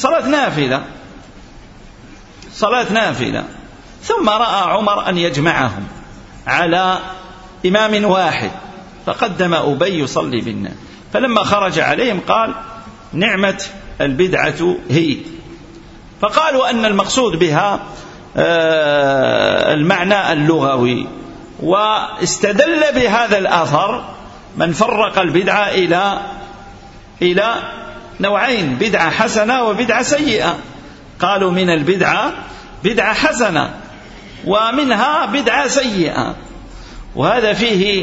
صلاة نافلة، ثم رأى عمر أن يجمعهم على إمام واحد، فقدم أبي يصلي بالناس، فلما خرج عليهم قال: نعمة البدعة هي. فقالوا أن المقصود بها المعنى اللغوي، واستدل بهذا الأثر من فرق البدعة إلى نوعين: بدعة حسنة وبدعة سيئة. قالوا من البدعة بدعة حسنة ومنها بدعة سيئة، وهذا فيه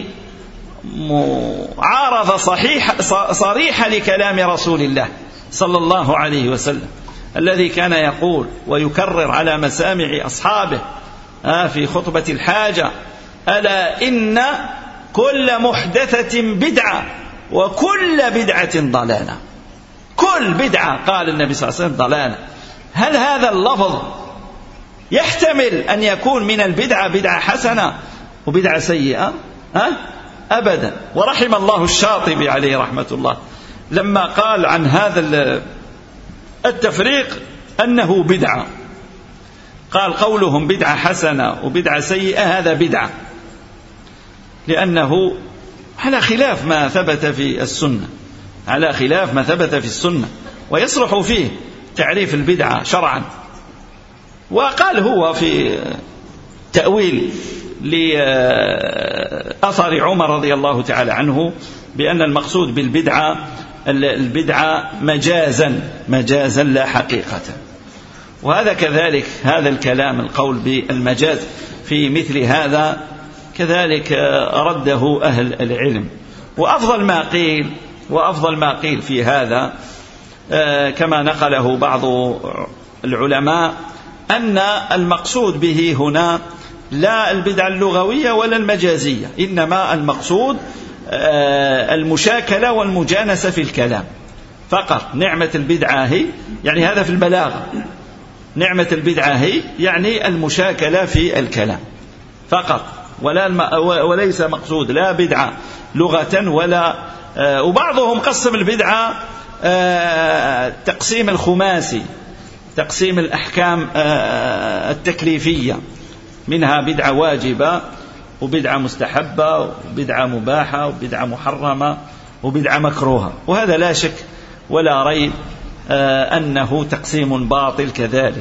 معارضة صريحة لكلام رسول الله صلى الله عليه وسلم، الذي كان يقول ويكرر على مسامع أصحابه في خطبة الحاجة: ألا إن كل محدثة بدعة وكل بدعة ضلالة. كل بدعة، قال النبي صلى الله عليه وسلم، ضلالة. هل هذا اللفظ يحتمل أن يكون من البدعة بدعة حسنة وبدعة سيئة؟ أبدا. ورحم الله الشاطبي عليه رحمة الله لما قال عن هذا التفريق أنه بدعة، قال: قولهم بدعة حسنة وبدعة سيئة هذا بدعة، لأنه على خلاف ما ثبت في السنة، ويصلح فيه تعريف البدعة شرعا. وقال هو في تأويل لأثر عمر رضي الله تعالى عنه بأن المقصود بالبدعة البدعة مجازا لا حقيقة. وهذا كذلك، هذا الكلام القول بالمجاز في مثل هذا كذلك رده أهل العلم. وأفضل ما قيل وأفضل ما قيل في هذا كما نقله بعض العلماء أن المقصود به هنا لا البدعة اللغوية ولا المجازية، إنما المقصود المشاكلة والمجانسة في الكلام فقط. نعمة البدعة هي يعني هذا في البلاغة، نعمة البدعة هي يعني المشاكلة في الكلام فقط، وليس مقصود لا بدعة لغة ولا. وبعضهم قسم البدعة تقسيم الخماسي، تقسيم الأحكام التكليفية، منها بدعة واجبة وبدعة مستحبة وبدعة مباحة وبدعة محرمة وبدعة مكروهة، وهذا لا شك ولا ريب أنه تقسيم باطل كذلك.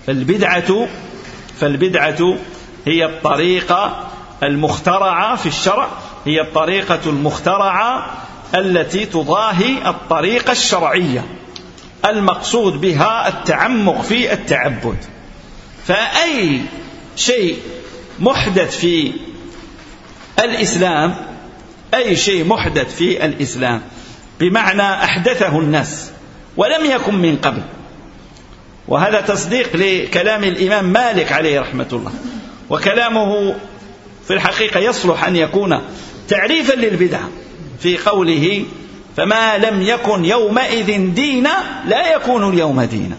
فالبدعة هي الطريقة المخترعة في الشرع، هي الطريقة المخترعة التي تضاهي الطريقة الشرعية، المقصود بها التعمق في التعبد. فأي شيء محدث في الإسلام، أي شيء محدث في الإسلام بمعنى أحدثه الناس ولم يكن من قبل، وهذا تصديق لكلام الإمام مالك عليه رحمة الله، وكلامه في الحقيقة يصلح أن يكون تعريفا للبدعة في قوله فما لم يكن يومئذ دينا لا يكون اليوم دينا.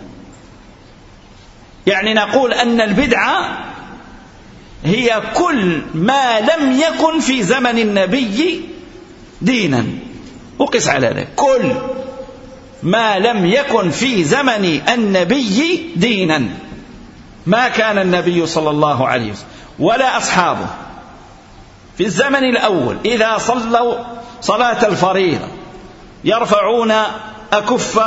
يعني نقول أن البدعة هي كل ما لم يكن في زمن النبي دينا، وقس على ذلك كل ما لم يكن في زمن النبي دينا، ما كان النبي صلى الله عليه وسلم ولا أصحابه في الزمن الأول إذا صلوا صلاة الفريضة يرفعون أكف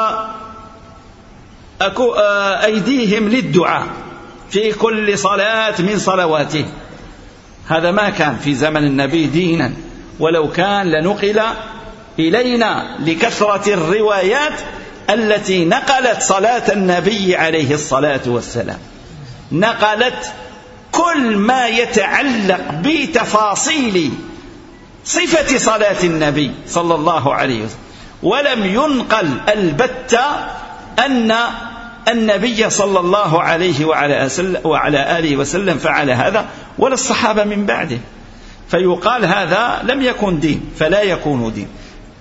أيديهم للدعاء في كل صلاة من صلواته، هذا ما كان في زمن النبي دينا، ولو كان لنقل إلينا لكثرة الروايات التي نقلت صلاة النبي عليه الصلاة والسلام، نقلت كل ما يتعلق بتفاصيل صفة صلاة النبي صلى الله عليه وسلم، ولم ينقل البتة أن النبي صلى الله عليه وعلى آله وسلم فعل هذا ولا الصحابة من بعده، فيقال هذا لم يكن دين فلا يكون دين.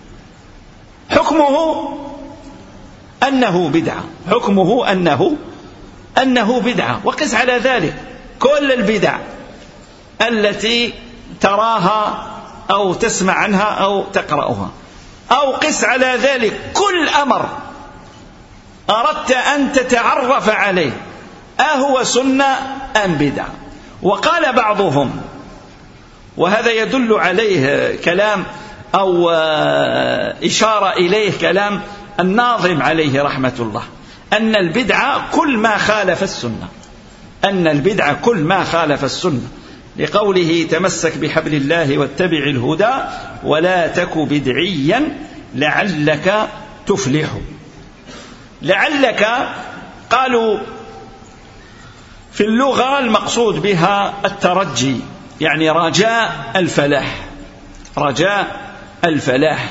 حكمه أنه بدعة، حكمه أنه بدعة. وقس على ذلك كل البدع التي تراها أو تسمع عنها أو تقرأها، أو قس على ذلك كل أمر أردت أن تتعرف عليه أهو سنة أم بدعة. وقال بعضهم، وهذا يدل عليه كلام أو إشارة إليه كلام الناظم عليه رحمة الله، أن البدعة كل ما خالف السنة، أن البدعة كل ما خالف السنة، لقوله تمسك بحبل الله واتبع الهدى ولا تك بدعيا لعلك تفلح. لعلك قالوا في اللغة المقصود بها الترجي، يعني رجاء الفلاح، رجاء الفلاح.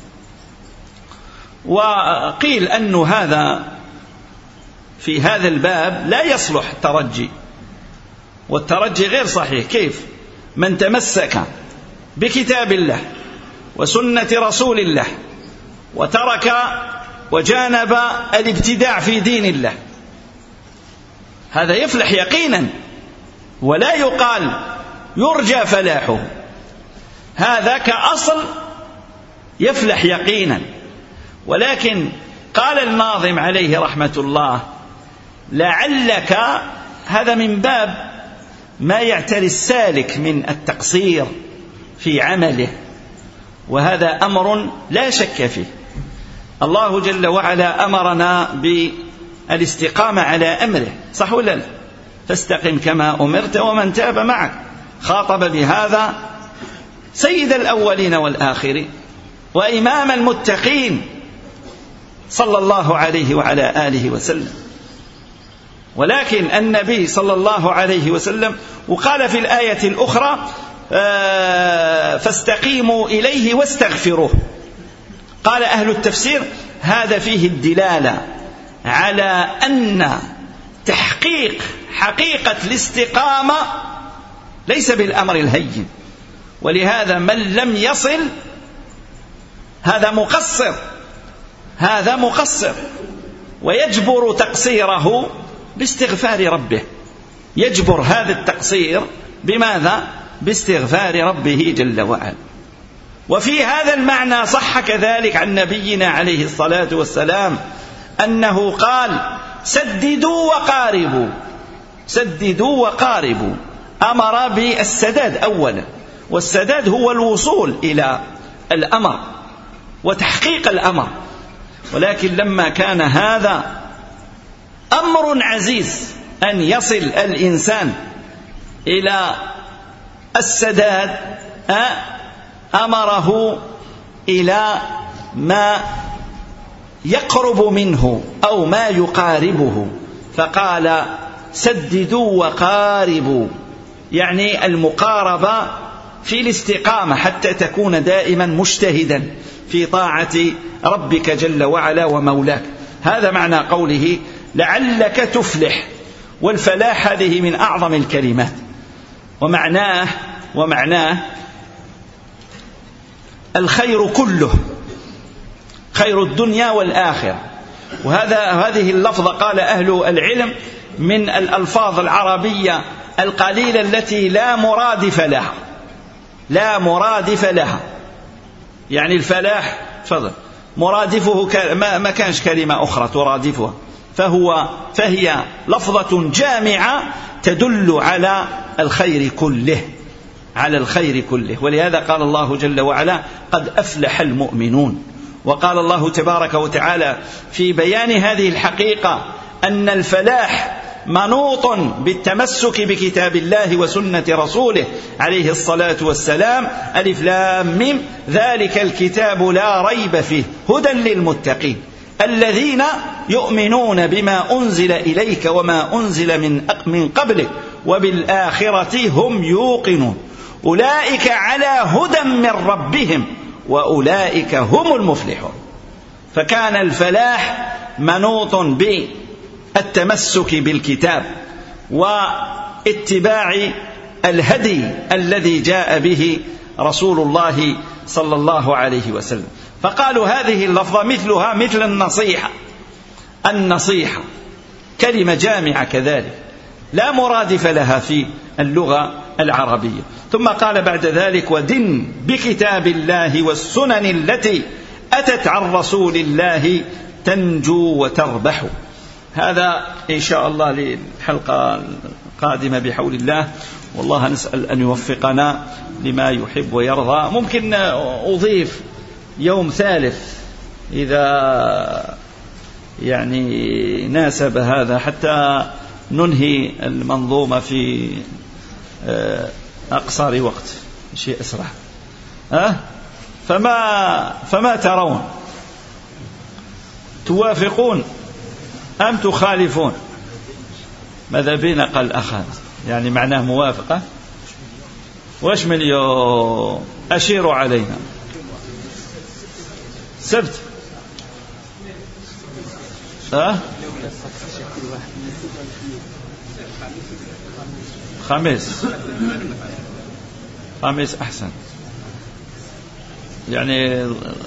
وقيل أن هذا في هذا الباب لا يصلح الترجي، والترجي غير صحيح. كيف؟ من تمسك بكتاب الله وسنة رسول الله وترك وجانب الابتداع في دين الله، هذا يفلح يقينا، ولا يقال يرجى فلاحه، هذا كأصل يفلح يقينا. ولكن قال الناظم عليه رحمة الله لعلك، هذا من باب ما يعتري السالك من التقصير في عمله، وهذا أمر لا شك فيه. الله جل وعلا أمرنا بالاستقامة على أمره، صح ولا لا؟ فاستقم كما أمرت ومن تاب معك. خاطب بهذا سيد الأولين والآخرين وإمام المتقين صلى الله عليه وعلى آله وسلم. ولكن النبي صلى الله عليه وسلم وقال في الآية الأخرى فاستقيموا إليه واستغفروه، قال أهل التفسير هذا فيه الدلالة على أن تحقيق حقيقة الاستقامة ليس بالأمر الهين، ولهذا من لم يصل هذا مقصر ويجبر تقصيره باستغفار ربه، يجبر هذا التقصير بماذا؟ باستغفار ربه جل وعلا. وفي هذا المعنى صح كذلك عن نبينا عليه الصلاة والسلام أنه قال سددوا وقاربوا، أمر بالسداد أولا، والسداد هو الوصول إلى الأمر وتحقيق الأمر. ولكن لما كان هذا أمر عزيز أن يصل الإنسان إلى السداد، أمره إلى ما يقرب منه أو ما يقاربه، فقال سددوا وقاربوا، يعني المقاربة في الاستقامة حتى تكون دائما مجتهدا في طاعة ربك جل وعلا ومولاك. هذا معنى قوله لعلك تفلح، والفلاح هذه من أعظم الكلمات، ومعناه الخير كله، خير الدنيا والآخرة. هذه اللفظة قال أهل العلم من الألفاظ العربية القليلة التي لا مرادف لها، يعني الفلاح مرادفه ما كانش كلمة أخرى ترادفها، فهي لفظة جامعة تدل على الخير كله. ولهذا قال الله جل وعلا قد أفلح المؤمنون. وقال الله تبارك وتعالى في بيان هذه الحقيقة أن الفلاح منوط بالتمسك بكتاب الله وسنة رسوله عليه الصلاة والسلام. ألف لام ميم ذلك الكتاب لا ريب فيه هدى للمتقين الذين يؤمنون بما أنزل إليك وما أنزل من قبلك وبالآخرة هم يوقنون أولئك على هدى من ربهم وأولئك هم المفلحون. فكان الفلاح منوط بالتمسك بالكتاب واتباع الهدي الذي جاء به رسول الله صلى الله عليه وسلم. فقالوا هذه اللفظة مثلها مثل النصيحة كلمة جامعة كذلك لا مرادف لها في اللغة العربية. ثم قال بعد ذلك ودن بكتاب الله والسنن التي أتت عن رسول الله تنجو وتربح. هذا إن شاء الله للحلقة القادمة بحول الله، والله نسأل أن يوفقنا لما يحب ويرضى. ممكن أضيف يوم ثالث إذا يعني ناسب هذا حتى ننهي المنظومة في أقصر وقت شيء أسرع. فما ترون؟ توافقون أم تخالفون؟ ماذا بين قال أخذ يعني معناه موافقة. وش من يوم أشيروا علينا؟ سبت خميس أحسن، يعني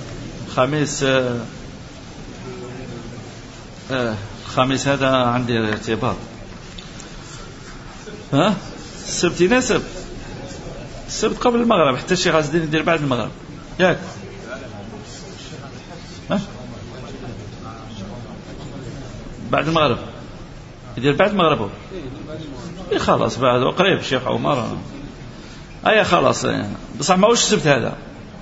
خميس هذا عندي ارتباط. السبت يناسب السبت قبل المغرب، حتى الشيخ عز الدين يدير بعد المغرب ياك. بعد المغرب يدير بعد المغرب خلاص بعد قريب الشيخ عمر خلاص بصح ما هوش السبت هذا.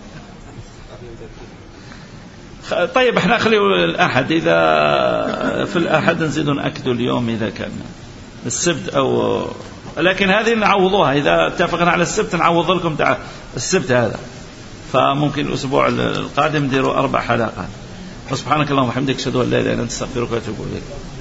طيب احنا نخليه الأحد، إذا في الأحد نزيد نأكد اليوم إذا كان السبت أو، لكن هذه نعوضوها إذا اتفقنا على السبت نعوض لكم السبت هذا. فممكن الأسبوع القادم نديروا 4 حلقات. وسبحانك اللهم وبحمدك أشهد أن لا إله إلا أنت أستغفرك وأتوب إليك.